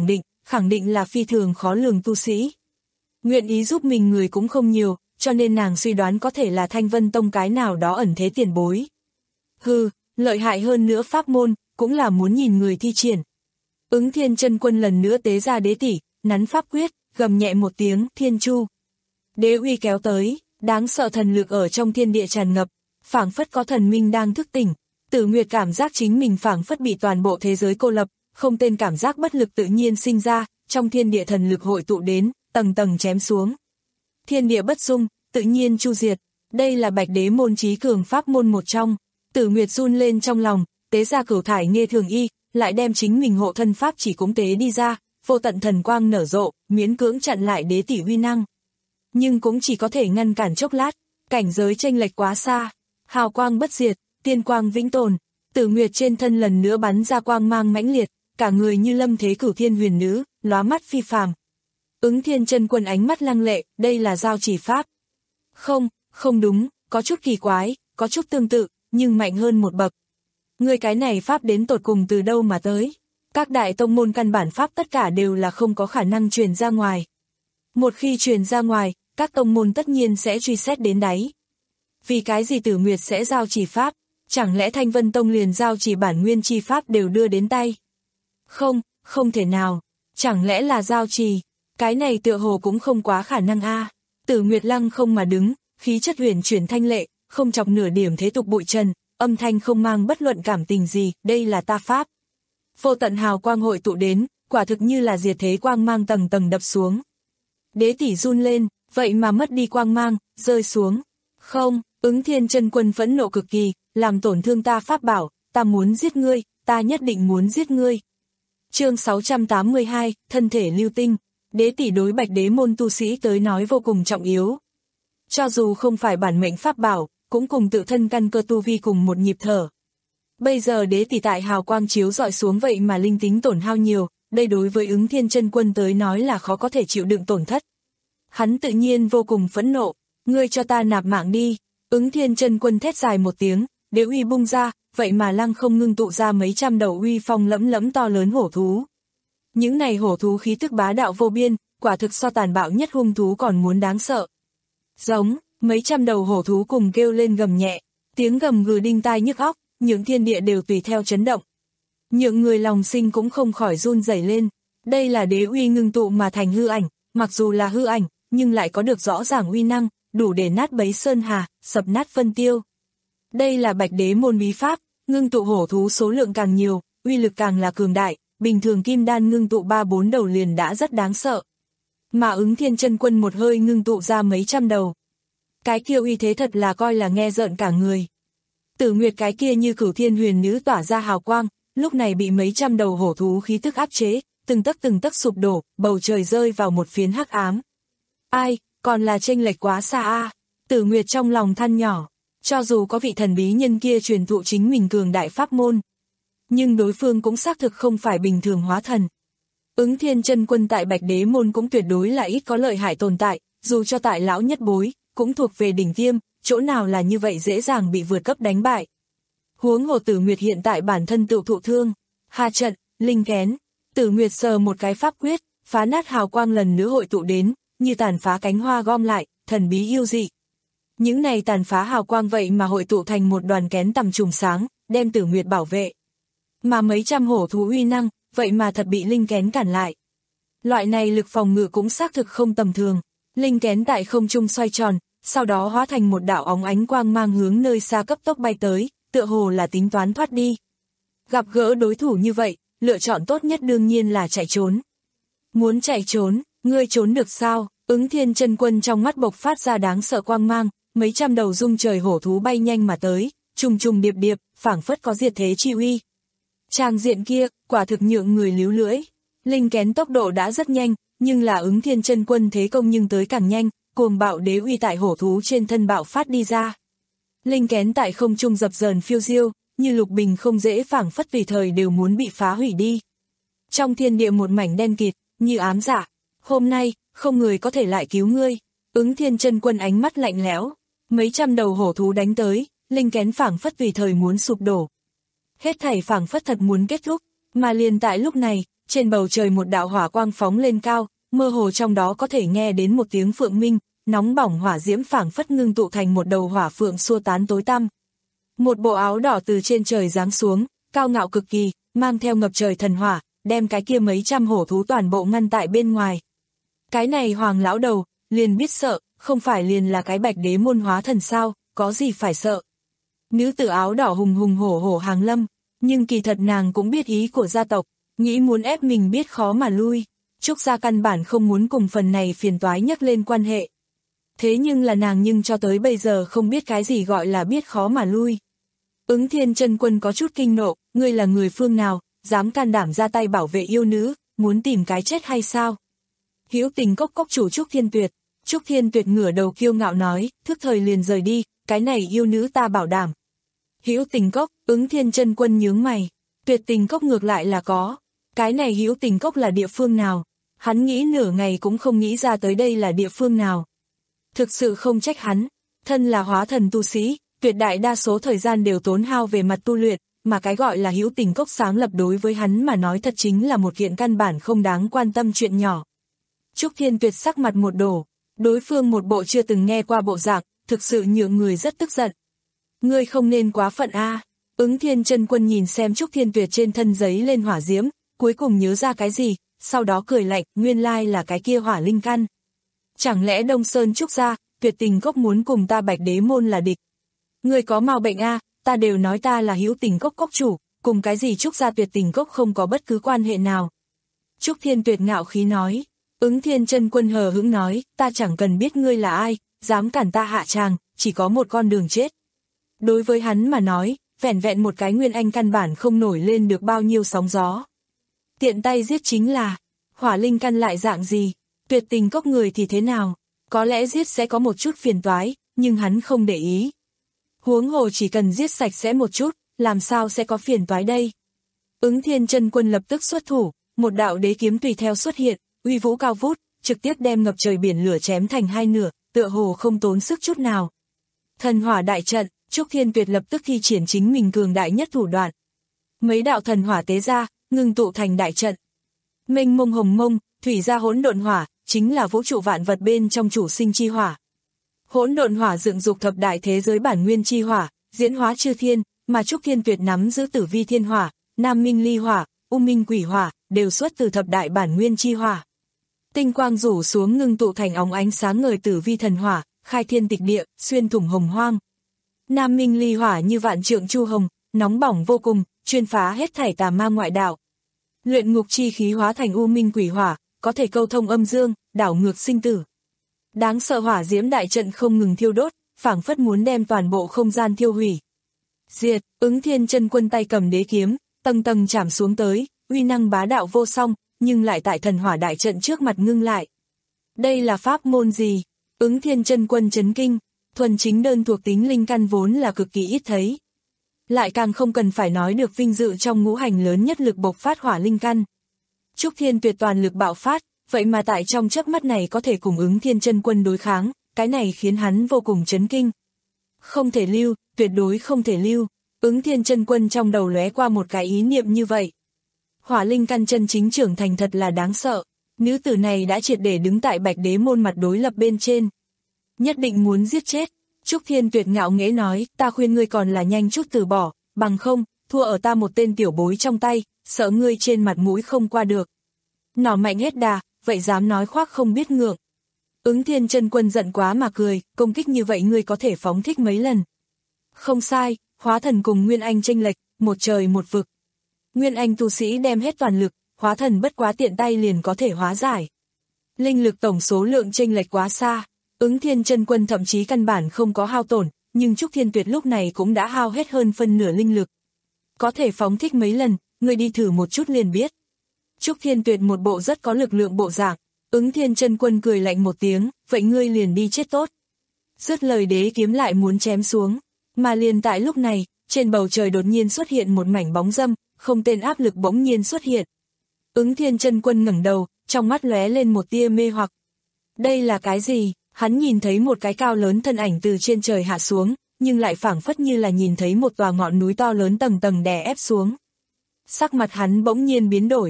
khẳng định là phi thường khó lường tu sĩ. Nguyện ý giúp mình người cũng không nhiều, cho nên nàng suy đoán có thể là Thanh Vân Tông cái nào đó ẩn thế tiền bối. Hừ, lợi hại hơn nữa pháp môn, cũng là muốn nhìn người thi triển. Ứng Thiên Chân Quân lần nữa tế ra đế tỷ, nắn pháp quyết, gầm nhẹ một tiếng, Thiên Chu. Đế uy kéo tới, đáng sợ thần lực ở trong thiên địa tràn ngập, phảng phất có thần minh đang thức tỉnh. Tử Nguyệt cảm giác chính mình phảng phất bị toàn bộ thế giới cô lập, không tên cảm giác bất lực tự nhiên sinh ra, trong thiên địa thần lực hội tụ đến, tầng tầng chém xuống. Thiên địa bất dung, tự nhiên chu diệt, đây là Bạch Đế môn trí cường pháp môn một trong. Tử Nguyệt run lên trong lòng, tế ra Cửu Thải Nghê Thường Y, lại đem chính mình hộ thân pháp chỉ cũng tế đi ra, vô tận thần quang nở rộ, miễn cưỡng chặn lại đế tỷ uy năng. Nhưng cũng chỉ có thể ngăn cản chốc lát, cảnh giới chênh lệch quá xa, hào quang bất diệt, tiên quang vĩnh tồn. Tử Nguyệt trên thân lần nữa bắn ra quang mang mãnh liệt, cả người như lâm thế cửu thiên huyền nữ, lóa mắt phi phàm. Ứng Thiên Chân Quân ánh mắt lăng lệ, đây là giao chỉ pháp. Không, không đúng, có chút kỳ quái, có chút tương tự, nhưng mạnh hơn một bậc. Người cái này pháp đến tột cùng từ đâu mà tới? Các đại tông môn căn bản pháp tất cả đều là không có khả năng truyền ra ngoài. Một khi truyền ra ngoài, các tông môn tất nhiên sẽ truy xét đến đáy. Vì cái gì Tử Nguyệt sẽ giao chỉ pháp? Chẳng lẽ Thanh Vân Tông liền giao chỉ bản nguyên chi pháp đều đưa đến tay? Không, không thể nào. Chẳng lẽ là giao trì? Cái này tựa hồ cũng không quá khả năng a. À. Tử Nguyệt lăng không mà đứng, khí chất huyền chuyển thanh lệ, không chọc nửa điểm thế tục bụi trần, âm thanh không mang bất luận cảm tình gì, đây là ta pháp. Vô tận hào quang hội tụ đến, quả thực như là diệt thế quang mang tầng tầng đập xuống. Đế tỷ run lên, vậy mà mất đi quang mang, rơi xuống. Không, Ứng Thiên Chân Quân phẫn nộ cực kỳ, làm tổn thương ta pháp bảo, ta muốn giết ngươi, ta nhất định muốn giết ngươi. Chương sáu trăm tám mươi hai, thân thể lưu tinh. Đế tỷ đối Bạch Đế môn tu sĩ tới nói vô cùng trọng yếu. Cho dù không phải bản mệnh pháp bảo, cũng cùng tự thân căn cơ tu vi cùng một nhịp thở. Bây giờ đế tỷ tại hào quang chiếu dọi xuống vậy mà linh tính tổn hao nhiều, đây đối với Ứng Thiên Chân Quân tới nói là khó có thể chịu đựng tổn thất. Hắn tự nhiên vô cùng phẫn nộ, ngươi cho ta nạp mạng đi. Ứng Thiên Chân Quân thét dài một tiếng, đế uy bung ra, vậy mà lăng không ngưng tụ ra mấy trăm đầu uy phong lẫm lẫm to lớn hổ thú. Những này hổ thú khí tức bá đạo vô biên, quả thực so tàn bạo nhất hung thú còn muốn đáng sợ. Giống, mấy trăm đầu hổ thú cùng kêu lên gầm nhẹ, tiếng gầm gừ đinh tai nhức óc, những thiên địa đều tùy theo chấn động. Những người lòng sinh cũng không khỏi run rẩy lên, đây là đế uy ngưng tụ mà thành hư ảnh, mặc dù là hư ảnh, nhưng lại có được rõ ràng uy năng, đủ để nát bấy sơn hà, sập nát phân tiêu. Đây là Bạch Đế môn bí pháp, ngưng tụ hổ thú số lượng càng nhiều, uy lực càng là cường đại, bình thường kim đan ngưng tụ ba bốn đầu liền đã rất đáng sợ. Mà Ứng Thiên Chân Quân một hơi ngưng tụ ra mấy trăm đầu. Cái kia uy thế thật là coi là nghe rợn cả người. Tử Nguyệt cái kia như cửu thiên huyền nữ tỏa ra hào quang, lúc này bị mấy trăm đầu hổ thú khí tức áp chế, từng tấc từng tấc sụp đổ, bầu trời rơi vào một phiến hắc ám. Ai, còn là chênh lệch quá xa a. À. Tử Nguyệt trong lòng than nhỏ, cho dù có vị thần bí nhân kia truyền thụ chính mình cường đại pháp môn, nhưng đối phương cũng xác thực không phải bình thường hóa thần. Ứng Thiên Chân Quân tại Bạch Đế môn cũng tuyệt đối là ít có lợi hại tồn tại, dù cho tại lão nhất bối, cũng thuộc về đỉnh tiêm, chỗ nào là như vậy dễ dàng bị vượt cấp đánh bại. Huống hồ Tử Nguyệt hiện tại bản thân tự thụ thương, hà trận, linh kén, Tử Nguyệt sờ một cái pháp quyết, phá nát hào quang lần nữa hội tụ đến, như tàn phá cánh hoa gom lại, thần bí yêu dị. Những này tàn phá hào quang vậy mà hội tụ thành một đoàn kén tầm trùng sáng, đem Tử Nguyệt bảo vệ. Mà mấy trăm hổ thú uy năng, vậy mà thật bị linh kén cản lại. Loại này lực phòng ngự cũng xác thực không tầm thường, linh kén tại không trung xoay tròn, sau đó hóa thành một đạo óng ánh quang mang hướng nơi xa cấp tốc bay tới, tựa hồ là tính toán thoát đi. Gặp gỡ đối thủ như vậy, lựa chọn tốt nhất đương nhiên là chạy trốn. Muốn chạy trốn, ngươi trốn được sao? Ứng Thiên Chân Quân trong mắt bộc phát ra đáng sợ quang mang, mấy trăm đầu rung trời hổ thú bay nhanh mà tới, trùng trùng điệp điệp, phảng phất có diệt thế chi uy. Trang diện kia, quả thực nhượng người líu lưỡi. Linh kén tốc độ đã rất nhanh, nhưng là Ứng Thiên Chân Quân thế công nhưng tới càng nhanh, cuồng bạo đế uy tại hổ thú trên thân bạo phát đi ra. Linh kén tại không trung dập dờn phiêu diêu, như lục bình không dễ phảng phất vì thời đều muốn bị phá hủy đi. Trong thiên địa một mảnh đen kịt, như ám dạ. Hôm nay, không người có thể lại cứu ngươi. Ứng Thiên Chân Quân ánh mắt lạnh lẽo, mấy trăm đầu hổ thú đánh tới, linh kén phảng phất vì thời muốn sụp đổ. Hết thảy phảng phất thật muốn kết thúc, mà liền tại lúc này, trên bầu trời một đạo hỏa quang phóng lên cao, mơ hồ trong đó có thể nghe đến một tiếng phượng minh, nóng bỏng hỏa diễm phảng phất ngưng tụ thành một đầu hỏa phượng xua tán tối tăm. Một bộ áo đỏ từ trên trời giáng xuống, cao ngạo cực kỳ, mang theo ngập trời thần hỏa, đem cái kia mấy trăm hổ thú toàn bộ ngăn tại bên ngoài. Cái này Hoàng lão đầu, liền biết sợ, không phải liền là cái Bạch Đế môn hóa thần sao, có gì phải sợ. Nữ tử áo đỏ hùng hùng hổ hổ hàng lâm, nhưng kỳ thật nàng cũng biết ý của gia tộc, nghĩ muốn ép mình biết khó mà lui. Trúc gia căn bản không muốn cùng phần này phiền toái nhắc lên quan hệ. Thế nhưng là nàng nhưng cho tới bây giờ không biết cái gì gọi là biết khó mà lui. Ứng Thiên Chân Quân có chút kinh nộ, ngươi là người phương nào, dám can đảm ra tay bảo vệ yêu nữ, muốn tìm cái chết hay sao? Hữu Tình Cốc cốc chủ Trúc Thiên Tuyệt, Trúc Thiên Tuyệt ngửa đầu kiêu ngạo nói, thức thời liền rời đi, cái này yêu nữ ta bảo đảm. Hữu Tình Cốc, Ứng Thiên Chân Quân nhướng mày, Tuyệt Tình Cốc ngược lại là có, cái này Hữu Tình Cốc là địa phương nào? Hắn nghĩ nửa ngày cũng không nghĩ ra tới đây là địa phương nào. Thực sự không trách hắn, thân là hóa thần tu sĩ, tuyệt đại đa số thời gian đều tốn hao về mặt tu luyện, mà cái gọi là Hữu Tình Cốc sáng lập đối với hắn mà nói thật chính là một kiện căn bản không đáng quan tâm chuyện nhỏ. Trúc Thiên Tuyệt sắc mặt một đổ, đối phương một bộ chưa từng nghe qua bộ dạng, thực sự nhượng người rất tức giận. Ngươi không nên quá phận a. Ứng Thiên Chân Quân nhìn xem Trúc Thiên Tuyệt trên thân giấy lên hỏa diễm, cuối cùng nhớ ra cái gì, sau đó cười lạnh, nguyên lai là cái kia hỏa linh căn. Chẳng lẽ Đông Sơn Trúc gia, Tuyệt Tình Cốc muốn cùng ta Bạch Đế môn là địch? Ngươi có mao bệnh a, ta đều nói ta là Hữu Tình Cốc cốc chủ, cùng cái gì Trúc gia Tuyệt Tình Cốc không có bất cứ quan hệ nào. Trúc Thiên Tuyệt ngạo khí nói. Ứng Thiên Chân Quân hờ hững nói, ta chẳng cần biết ngươi là ai, dám cản ta hạ tràng, chỉ có một con đường chết. Đối với hắn mà nói, vẻn vẹn một cái nguyên anh căn bản không nổi lên được bao nhiêu sóng gió. Tiện tay giết chính là, hỏa linh căn lại dạng gì, Tuyệt Tình Cốc người thì thế nào, có lẽ giết sẽ có một chút phiền toái, nhưng hắn không để ý. Huống hồ chỉ cần giết sạch sẽ một chút, làm sao sẽ có phiền toái đây. Ứng Thiên Chân Quân lập tức xuất thủ, một đạo đế kiếm tùy theo xuất hiện, uy vũ cao vút, trực tiếp đem ngập trời biển lửa chém thành hai nửa, tựa hồ không tốn sức chút nào. Thần hỏa đại trận, Trúc Thiên Tuyệt lập tức thi triển chính mình cường đại nhất thủ đoạn. Mấy đạo thần hỏa tế ra, ngưng tụ thành đại trận. Mênh mông hồng mông, thủy ra hỗn độn hỏa, chính là vũ trụ vạn vật bên trong chủ sinh chi hỏa. Hỗn độn hỏa dựng dục thập đại thế giới bản nguyên chi hỏa, diễn hóa chư thiên, mà Trúc Thiên Tuyệt nắm giữ Tử Vi Thiên Hỏa, Nam Minh Ly Hỏa, U Minh Quỷ Hỏa, đều xuất từ thập đại bản nguyên chi hỏa. Tinh quang rủ xuống ngưng tụ thành óng ánh sáng ngời Tử Vi Thần Hỏa, khai thiên tịch địa, xuyên thủng hồng hoang. Nam Minh Ly Hỏa như vạn trượng chu hồng, nóng bỏng vô cùng, chuyên phá hết thảy tà ma ngoại đạo. Luyện ngục chi khí hóa thành U Minh Quỷ Hỏa, có thể câu thông âm dương, đảo ngược sinh tử. Đáng sợ hỏa diễm đại trận không ngừng thiêu đốt, phảng phất muốn đem toàn bộ không gian thiêu hủy. Diệt, Ứng Thiên Chân Quân tay cầm đế kiếm, tầng tầng chạm xuống tới, uy năng bá đạo vô song, nhưng lại tại thần hỏa đại trận trước mặt ngưng lại. Đây là pháp môn gì? Ứng Thiên Chân Quân chấn kinh, thuần chính đơn thuộc tính linh căn vốn là cực kỳ ít thấy. Lại càng không cần phải nói được vinh dự trong ngũ hành lớn nhất lực bộc phát hỏa linh căn. Trúc Thiên Tuyệt toàn lực bạo phát, vậy mà tại trong chớp mắt này có thể cùng Ứng Thiên Chân Quân đối kháng, cái này khiến hắn vô cùng chấn kinh. Không thể lưu, tuyệt đối không thể lưu. Ứng Thiên Chân Quân trong đầu lóe qua một cái ý niệm như vậy. Hỏa linh căn chân chính trưởng thành thật là đáng sợ, nữ tử này đã triệt để đứng tại Bạch Đế môn mặt đối lập bên trên. Nhất định muốn giết chết. Trúc Thiên Tuyệt ngạo nghễ nói, ta khuyên ngươi còn là nhanh chút từ bỏ, bằng không, thua ở ta một tên tiểu bối trong tay, sợ ngươi trên mặt mũi không qua được. Nỏ mạnh hết đà, vậy dám nói khoác không biết ngượng. Ứng Thiên Chân Quân giận quá mà cười, công kích như vậy ngươi có thể phóng thích mấy lần. Không sai, hóa thần cùng Nguyên Anh chênh lệch, một trời một vực. Nguyên Anh tu sĩ đem hết toàn lực, hóa thần bất quá tiện tay liền có thể hóa giải. Linh lực tổng số lượng chênh lệch quá xa, Ứng Thiên Chân Quân thậm chí căn bản không có hao tổn, nhưng Trúc Thiên Tuyệt lúc này cũng đã hao hết hơn phân nửa linh lực. Có thể phóng thích mấy lần, ngươi đi thử một chút liền biết. Trúc Thiên Tuyệt một bộ rất có lực lượng bộ dạng, Ứng Thiên Chân Quân cười lạnh một tiếng, vậy ngươi liền đi chết tốt. Dứt lời đế kiếm lại muốn chém xuống, mà liền tại lúc này, trên bầu trời đột nhiên xuất hiện một mảnh bóng râm, không tên áp lực bỗng nhiên xuất hiện. Ứng Thiên Chân Quân ngẩng đầu, trong mắt lóe lên một tia mê hoặc. Đây là cái gì? Hắn nhìn thấy một cái cao lớn thân ảnh từ trên trời hạ xuống, nhưng lại phảng phất như là nhìn thấy một tòa ngọn núi to lớn tầng tầng đè ép xuống. Sắc mặt hắn bỗng nhiên biến đổi.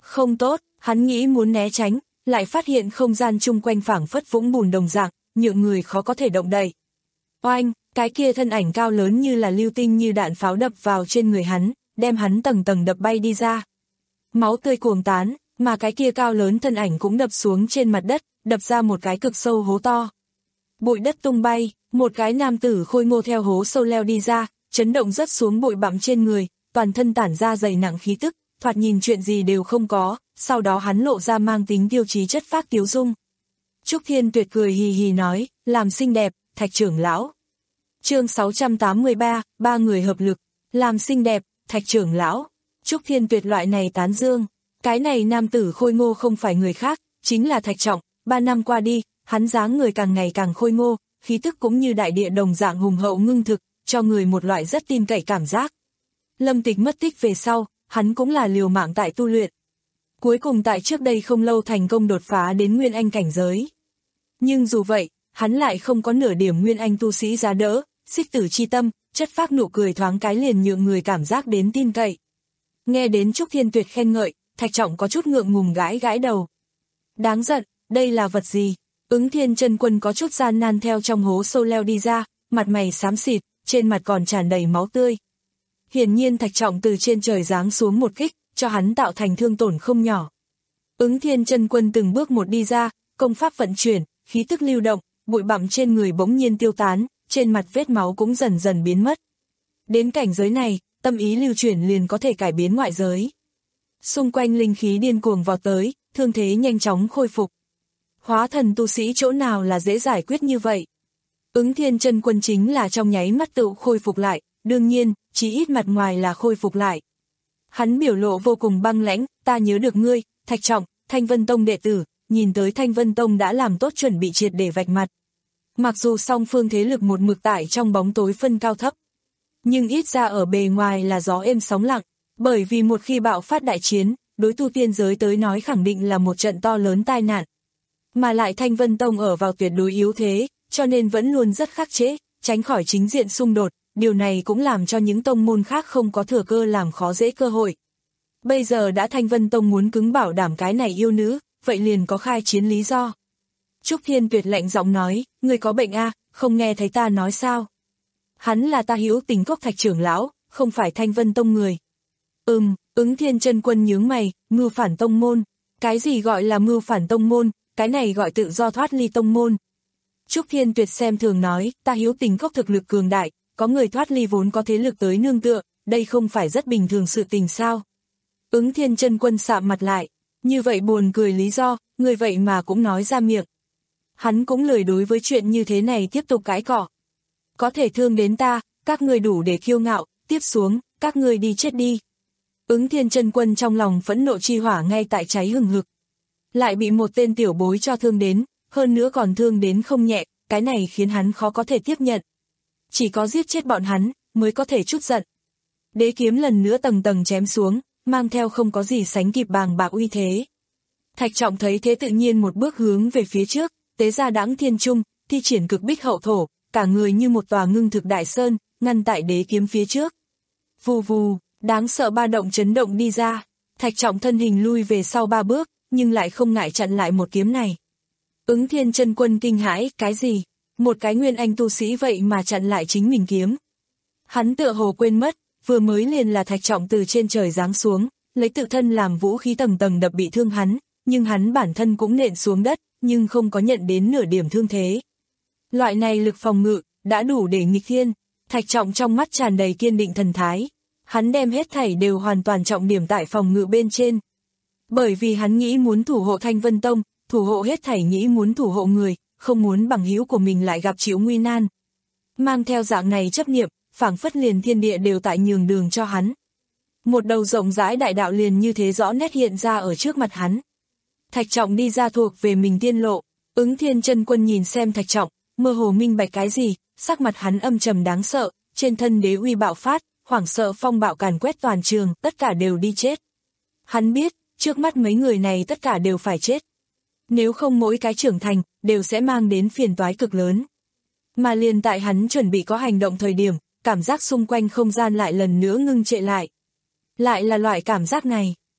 Không tốt, hắn nghĩ muốn né tránh, lại phát hiện không gian chung quanh phảng phất vũng bùn đồng dạng, nhượng người khó có thể động đậy. Oanh, cái kia thân ảnh cao lớn như là lưu tinh như đạn pháo đập vào trên người hắn, đem hắn tầng tầng đập bay đi ra. Máu tươi cuồng tán, mà cái kia cao lớn thân ảnh cũng đập xuống trên mặt đất, đập ra một cái cực sâu hố to. Bụi đất tung bay, một cái nam tử khôi ngô theo hố sâu leo đi ra, chấn động rất xuống bụi bặm trên người, toàn thân tản ra dày nặng khí tức, thoạt nhìn chuyện gì đều không có, sau đó hắn lộ ra mang tính tiêu chí chất phác tiếu dung. Trúc Thiên Tuyệt cười hì hì nói, làm xinh đẹp, Thạch trưởng lão. Chương sáu trăm tám mươi ba, ba người hợp lực, làm xinh đẹp, Thạch trưởng lão. Trúc Thiên Tuyệt loại này tán dương, cái này nam tử khôi ngô không phải người khác, chính là Thạch Trọng, ba năm qua đi, hắn dáng người càng ngày càng khôi ngô, khí tức cũng như đại địa đồng dạng hùng hậu ngưng thực, cho người một loại rất tin cậy cảm giác. Lâm Tịch mất tích về sau, hắn cũng là liều mạng tại tu luyện. Cuối cùng tại trước đây không lâu thành công đột phá đến Nguyên Anh cảnh giới. Nhưng dù vậy, hắn lại không có nửa điểm Nguyên Anh tu sĩ giá đỡ, xích tử chi tâm, chất phác nụ cười thoáng cái liền nhượng người cảm giác đến tin cậy. Nghe đến Trúc Thiên Tuyệt khen ngợi, Thạch Trọng có chút ngượng ngùng gãi gãi đầu. Đáng giận, đây là vật gì? Ứng Thiên Chân Quân có chút gian nan theo trong hố sâu leo đi ra, mặt mày xám xịt, trên mặt còn tràn đầy máu tươi. Hiển nhiên Thạch Trọng từ trên trời giáng xuống một kích, cho hắn tạo thành thương tổn không nhỏ. Ứng Thiên Chân Quân từng bước một đi ra, công pháp vận chuyển, khí tức lưu động, bụi bặm trên người bỗng nhiên tiêu tán, trên mặt vết máu cũng dần dần biến mất. Đến cảnh giới này, tâm ý lưu chuyển liền có thể cải biến ngoại giới. Xung quanh linh khí điên cuồng vào tới, thương thế nhanh chóng khôi phục. Hóa thần tu sĩ chỗ nào là dễ giải quyết như vậy? Ứng Thiên Chân Quân chính là trong nháy mắt tự khôi phục lại, đương nhiên, chỉ ít mặt ngoài là khôi phục lại. Hắn biểu lộ vô cùng băng lãnh, ta nhớ được ngươi, Thạch Trọng, Thanh Vân Tông đệ tử, nhìn tới Thanh Vân Tông đã làm tốt chuẩn bị triệt để vạch mặt. Mặc dù song phương thế lực một mực tại trong bóng tối phân cao thấp, nhưng ít ra ở bề ngoài là gió êm sóng lặng, bởi vì một khi bạo phát đại chiến, đối tu tiên giới tới nói khẳng định là một trận to lớn tai nạn. Mà lại Thanh Vân Tông ở vào tuyệt đối yếu thế, cho nên vẫn luôn rất khắc chế, tránh khỏi chính diện xung đột, điều này cũng làm cho những tông môn khác không có thừa cơ làm khó dễ cơ hội. Bây giờ đã Thanh Vân Tông muốn cứng bảo đảm cái này yêu nữ, vậy liền có khai chiến lý do. Trúc Thiên Tuyệt lạnh giọng nói, ngươi có bệnh a, à, không nghe thấy ta nói sao? Hắn là ta hữu tình cốc Thạch trưởng lão, không phải Thanh Vân Tông người. Ừm, Ứng Thiên Chân Quân nhướng mày, mưu phản tông môn. Cái gì gọi là mưu phản tông môn, cái này gọi tự do thoát ly tông môn. Trúc Thiên Tuyệt xem thường nói, ta hữu tình cốc thực lực cường đại, có người thoát ly vốn có thế lực tới nương tựa, đây không phải rất bình thường sự tình sao? Ứng Thiên Chân Quân sạm mặt lại, như vậy buồn cười lý do, người vậy mà cũng nói ra miệng. Hắn cũng lười đối với chuyện như thế này tiếp tục cãi cọ. Có thể thương đến ta, các ngươi đủ để kiêu ngạo, tiếp xuống, các ngươi đi chết đi. Ứng Thiên Chân Quân trong lòng phẫn nộ chi hỏa ngay tại cháy hừng hực. Lại bị một tên tiểu bối cho thương đến, hơn nữa còn thương đến không nhẹ, cái này khiến hắn khó có thể tiếp nhận. Chỉ có giết chết bọn hắn, mới có thể chút giận. Đế kiếm lần nữa tầng tầng chém xuống, mang theo không có gì sánh kịp bàng bạc uy thế. Thạch Trọng thấy thế tự nhiên một bước hướng về phía trước, tế ra Đãng Thiên Trung, thi triển cực bích hậu thổ, cả người như một tòa ngưng thực đại sơn, ngăn tại đế kiếm phía trước. Vù vù, đáng sợ ba động chấn động đi ra, Thạch Trọng thân hình lui về sau ba bước, nhưng lại không ngại chặn lại một kiếm này. Ứng Thiên Chân Quân kinh hãi, cái gì? Một cái nguyên anh tu sĩ vậy mà chặn lại chính mình kiếm. Hắn tựa hồ quên mất, vừa mới liền là Thạch Trọng từ trên trời giáng xuống, lấy tự thân làm vũ khí tầng tầng đập bị thương hắn, nhưng hắn bản thân cũng nện xuống đất, nhưng không có nhận đến nửa điểm thương thế. Loại này lực phòng ngự, đã đủ để nghịch thiên. Thạch Trọng trong mắt tràn đầy kiên định thần thái. Hắn đem hết thảy đều hoàn toàn trọng điểm tại phòng ngự bên trên. Bởi vì hắn nghĩ muốn thủ hộ Thanh Vân Tông, thủ hộ hết thảy nghĩ muốn thủ hộ người, không muốn bằng hữu của mình lại gặp chịu nguy nan. Mang theo dạng này chấp niệm, phảng phất liền thiên địa đều tại nhường đường cho hắn. Một đầu rộng rãi đại đạo liền như thế rõ nét hiện ra ở trước mặt hắn. Thạch Trọng đi ra thuộc về mình tiên lộ, Ứng Thiên Chân Quân nhìn xem Thạch Trọng, mơ hồ minh bạch cái gì, sắc mặt hắn âm trầm đáng sợ, trên thân đế uy bạo phát, hoảng sợ phong bạo càn quét toàn trường, tất cả đều đi chết. Hắn biết, trước mắt mấy người này tất cả đều phải chết. Nếu không mỗi cái trưởng thành, đều sẽ mang đến phiền toái cực lớn. Mà liền tại hắn chuẩn bị có hành động thời điểm, cảm giác xung quanh không gian lại lần nữa ngưng trệ lại. Lại là loại cảm giác này,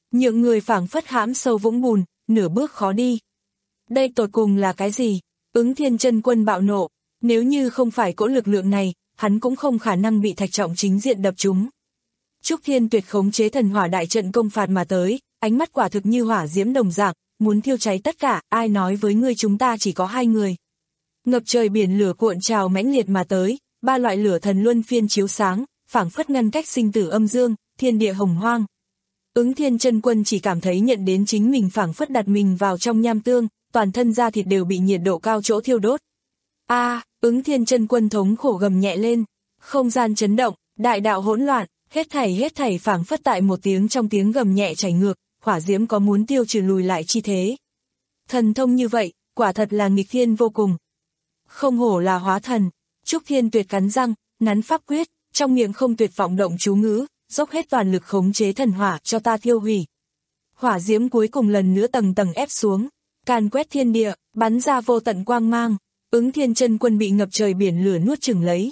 nhượng người phảng phất hãm sâu vũng bùn, nửa bước khó đi. Đây tột cùng là cái gì? Ứng Thiên Chân Quân bạo nộ, nếu như không phải cỗ lực lượng này, hắn cũng không khả năng bị Thạch Trọng chính diện đập trúng. Trúc Thiên Tuyệt khống chế thần hỏa đại trận công phạt mà tới, ánh mắt quả thực như hỏa diễm đồng dạng, muốn thiêu cháy tất cả, ai nói với ngươi chúng ta chỉ có hai người. Ngập trời biển lửa cuộn trào mãnh liệt mà tới, ba loại lửa thần luân phiên chiếu sáng, phảng phất ngăn cách sinh tử âm dương, thiên địa hồng hoang. Ứng Thiên Chân Quân chỉ cảm thấy nhận đến chính mình phảng phất đặt mình vào trong nham tương, toàn thân da thịt đều bị nhiệt độ cao chỗ thiêu đốt. A, à, Ứng Thiên Chân Quân thống khổ gầm nhẹ lên, không gian chấn động, đại đạo hỗn loạn, hết thảy hết thảy phảng phất tại một tiếng trong tiếng gầm nhẹ chảy ngược, hỏa diễm có muốn tiêu trừ lùi lại chi thế. Thần thông như vậy, quả thật là nghịch thiên vô cùng. Không hổ là hóa thần, Trúc Thiên Tuyệt cắn răng, nắn pháp quyết, trong miệng không tuyệt vọng động chú ngữ, dốc hết toàn lực khống chế thần hỏa cho ta thiêu hủy. Hỏa diễm cuối cùng lần nữa tầng tầng ép xuống, càn quét thiên địa, bắn ra vô tận quang mang, Ứng Thiên Chân Quân bị ngập trời biển lửa nuốt chửng lấy.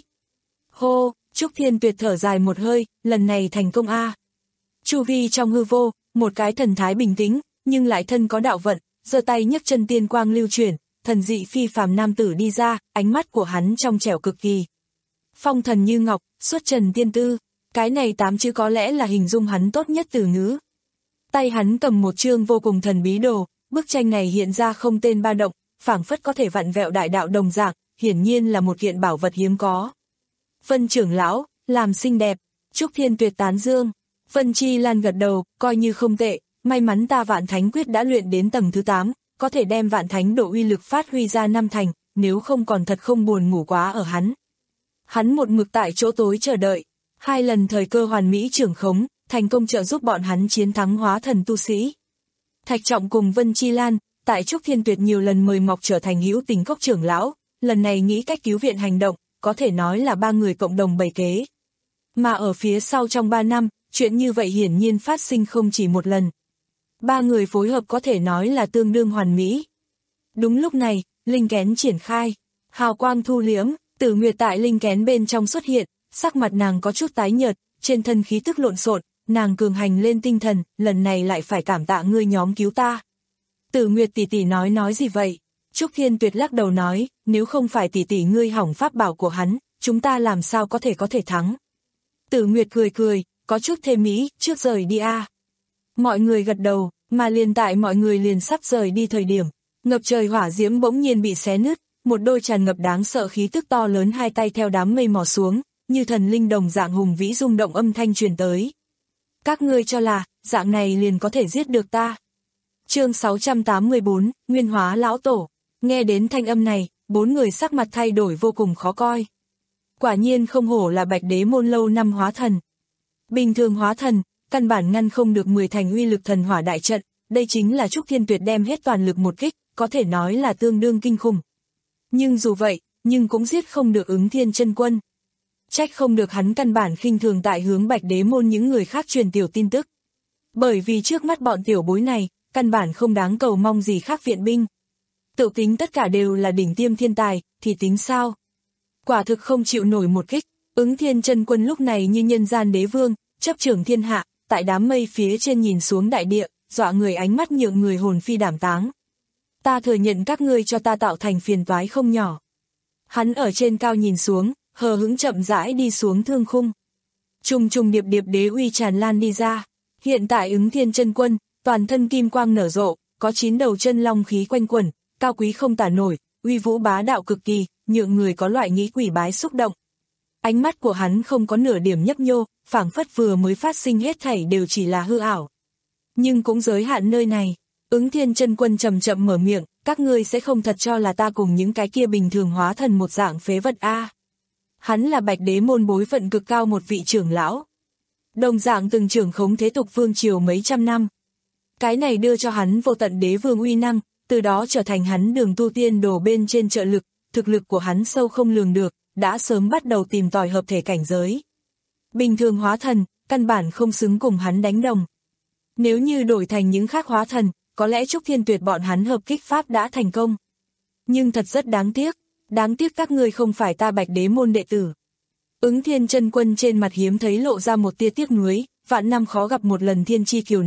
Hô, Trúc Thiên Tuyệt thở dài một hơi, lần này thành công a. Chu vi trong hư vô, một cái thần thái bình tĩnh, nhưng lại thân có đạo vận, giơ tay nhấc chân tiên quang lưu chuyển, thần dị phi phàm nam tử đi ra, ánh mắt của hắn trong trẻo cực kỳ. Phong thần như ngọc, xuất trần tiên tư, cái này tám chữ có lẽ là hình dung hắn tốt nhất từ ngữ. Tay hắn cầm một chương vô cùng thần bí đồ, bức tranh này hiện ra không tên ba động, phảng phất có thể vặn vẹo đại đạo đồng dạng, hiển nhiên là một kiện bảo vật hiếm có. Vân trưởng lão, làm xinh đẹp, Trúc Thiên Tuyệt tán dương. Vân Chi Lan gật đầu, coi như không tệ, may mắn ta Vạn Thánh Quyết đã luyện đến tầng thứ tám, có thể đem Vạn Thánh độ uy lực phát huy ra năm thành, nếu không còn thật không buồn ngủ quá ở hắn. Hắn một mực tại chỗ tối chờ đợi, hai lần thời cơ hoàn mỹ trưởng khống, thành công trợ giúp bọn hắn chiến thắng hóa thần tu sĩ. Thạch Trọng cùng Vân Chi Lan, tại Trúc Thiên Tuyệt nhiều lần mời mọc trở thành hữu tình cốc trưởng lão, lần này nghĩ cách cứu viện hành động, có thể nói là ba người cộng đồng bày kế. Mà ở phía sau trong ba năm, chuyện như vậy hiển nhiên phát sinh không chỉ một lần. Ba người phối hợp có thể nói là tương đương hoàn mỹ. Đúng lúc này, linh kén triển khai, hào quang thu liễm, Tử Nguyệt tại linh kén bên trong xuất hiện, sắc mặt nàng có chút tái nhợt, trên thân khí tức lộn xộn, nàng cường hành lên tinh thần, lần này lại phải cảm tạ ngươi nhóm cứu ta. Tử Nguyệt tỷ tỷ nói nói gì vậy? Trúc Thiên Tuyệt lắc đầu nói, nếu không phải tỷ tỷ ngươi hỏng pháp bảo của hắn, chúng ta làm sao có thể có thể thắng. Tử Nguyệt cười cười, có chút thêm mỹ, trước rời đi a. À. Mọi người gật đầu, mà liền tại mọi người liền sắp rời đi thời điểm, ngập trời hỏa diễm bỗng nhiên bị xé nứt, một đôi tràn ngập đáng sợ khí tức to lớn hai tay theo đám mây mò xuống, như thần linh đồng dạng hùng vĩ rung động âm thanh truyền tới. Các ngươi cho là, dạng này liền có thể giết được ta. Chương sáu trăm tám mươi tư, Nguyên Hóa Lão Tổ. Nghe đến thanh âm này, bốn người sắc mặt thay đổi vô cùng khó coi. Quả nhiên không hổ là Bạch Đế môn lâu năm hóa thần. Bình thường hóa thần, căn bản ngăn không được mười thành uy lực thần hỏa đại trận, đây chính là Trúc Thiên Tuyệt đem hết toàn lực một kích, có thể nói là tương đương kinh khủng. Nhưng dù vậy, nhưng cũng giết không được Ứng Thiên Chân Quân. Trách không được hắn căn bản khinh thường tại hướng Bạch Đế môn những người khác truyền tiểu tin tức. Bởi vì trước mắt bọn tiểu bối này, căn bản không đáng cầu mong gì khác viện binh. Tự tính tất cả đều là đỉnh tiêm thiên tài, thì tính sao? Quả thực không chịu nổi một kích, Ứng Thiên Chân Quân lúc này như nhân gian đế vương, chấp trưởng thiên hạ, tại đám mây phía trên nhìn xuống đại địa, dọa người ánh mắt nhượng người hồn phi đảm táng. Ta thừa nhận các ngươi cho ta tạo thành phiền toái không nhỏ. Hắn ở trên cao nhìn xuống, hờ hững chậm rãi đi xuống thương khung. Trùng trùng điệp điệp đế uy tràn lan đi ra. Hiện tại Ứng Thiên Chân Quân, toàn thân kim quang nở rộ, có chín đầu chân long khí quanh quẩn, cao quý không tả nổi, uy vũ bá đạo cực kỳ, nhượng người có loại nghĩ quỷ bái xúc động. Ánh mắt của hắn không có nửa điểm nhấp nhô, phảng phất vừa mới phát sinh hết thảy đều chỉ là hư ảo. Nhưng cũng giới hạn nơi này. Ứng Thiên Chân Quân chậm chậm mở miệng, các ngươi sẽ không thật cho là ta cùng những cái kia bình thường hóa thần một dạng phế vật a. À. Hắn là Bạch Đế môn bối phận cực cao một vị trưởng lão. Đồng dạng từng trưởng khống thế tục vương triều mấy trăm năm. Cái này đưa cho hắn vô tận đế vương uy năng, từ đó trở thành hắn đường tu tiên đồ bên trên trợ lực, thực lực của hắn sâu không lường được, đã sớm bắt đầu tìm tòi hợp thể cảnh giới. Bình thường hóa thần, căn bản không xứng cùng hắn đánh đồng. Nếu như đổi thành những khác hóa thần, có lẽ Trúc Thiên Tuyệt bọn hắn hợp kích pháp đã thành công. Nhưng thật rất đáng tiếc, đáng tiếc các ngươi không phải ta Bạch Đế môn đệ tử. Ứng Thiên Chân Quân trên mặt hiếm thấy lộ ra một tia tiếc nuối, vạn năm khó gặp một lần thiên chi kiều nữ,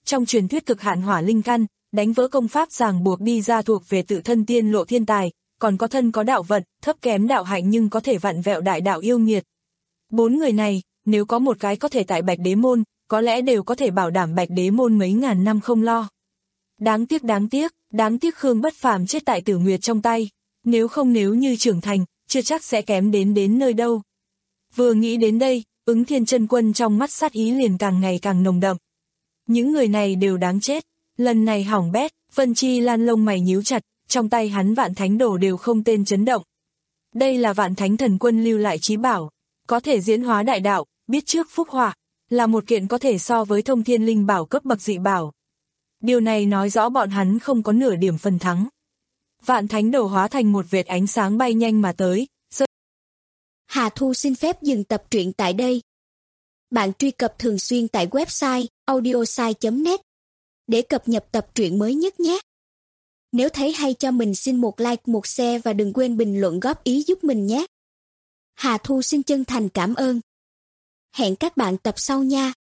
trong truyền thuyết cực hạn hỏa linh căn, đánh vỡ công pháp ràng buộc đi ra thuộc về tự thân tiên lộ thiên tài, còn có thân có đạo vận, thấp kém đạo hạnh nhưng có thể vặn vẹo đại đạo yêu nghiệt. Bốn người này, nếu có một cái có thể tại Bạch Đế Môn, có lẽ đều có thể bảo đảm Bạch Đế Môn mấy ngàn năm không lo. Đáng tiếc đáng tiếc, đáng tiếc Khương Bất Phàm chết tại Tử Nguyệt trong tay, nếu không nếu như trưởng thành, chưa chắc sẽ kém đến đến nơi đâu. Vừa nghĩ đến đây, Ứng Thiên Chân Quân trong mắt sát ý liền càng ngày càng nồng đậm. Những người này đều đáng chết, lần này hỏng bét, Vân Chi Lan lông mày nhíu chặt, trong tay hắn Vạn Thánh Đồ đều không tên chấn động. Đây là Vạn Thánh Thần Quân lưu lại chí bảo, có thể diễn hóa đại đạo, biết trước phúc họa, là một kiện có thể so với thông thiên linh bảo cấp bậc dị bảo. Điều này nói rõ bọn hắn không có nửa điểm phần thắng. Vạn Thánh Đồ hóa thành một vệt ánh sáng bay nhanh mà tới. Rơi... Hà Thu xin phép dừng tập truyện tại đây. Bạn truy cập thường xuyên tại website audiosai chấm net để cập nhật tập truyện mới nhất nhé. Nếu thấy hay cho mình xin một like, một share và đừng quên bình luận góp ý giúp mình nhé. Hà Thu xin chân thành cảm ơn. Hẹn các bạn tập sau nha.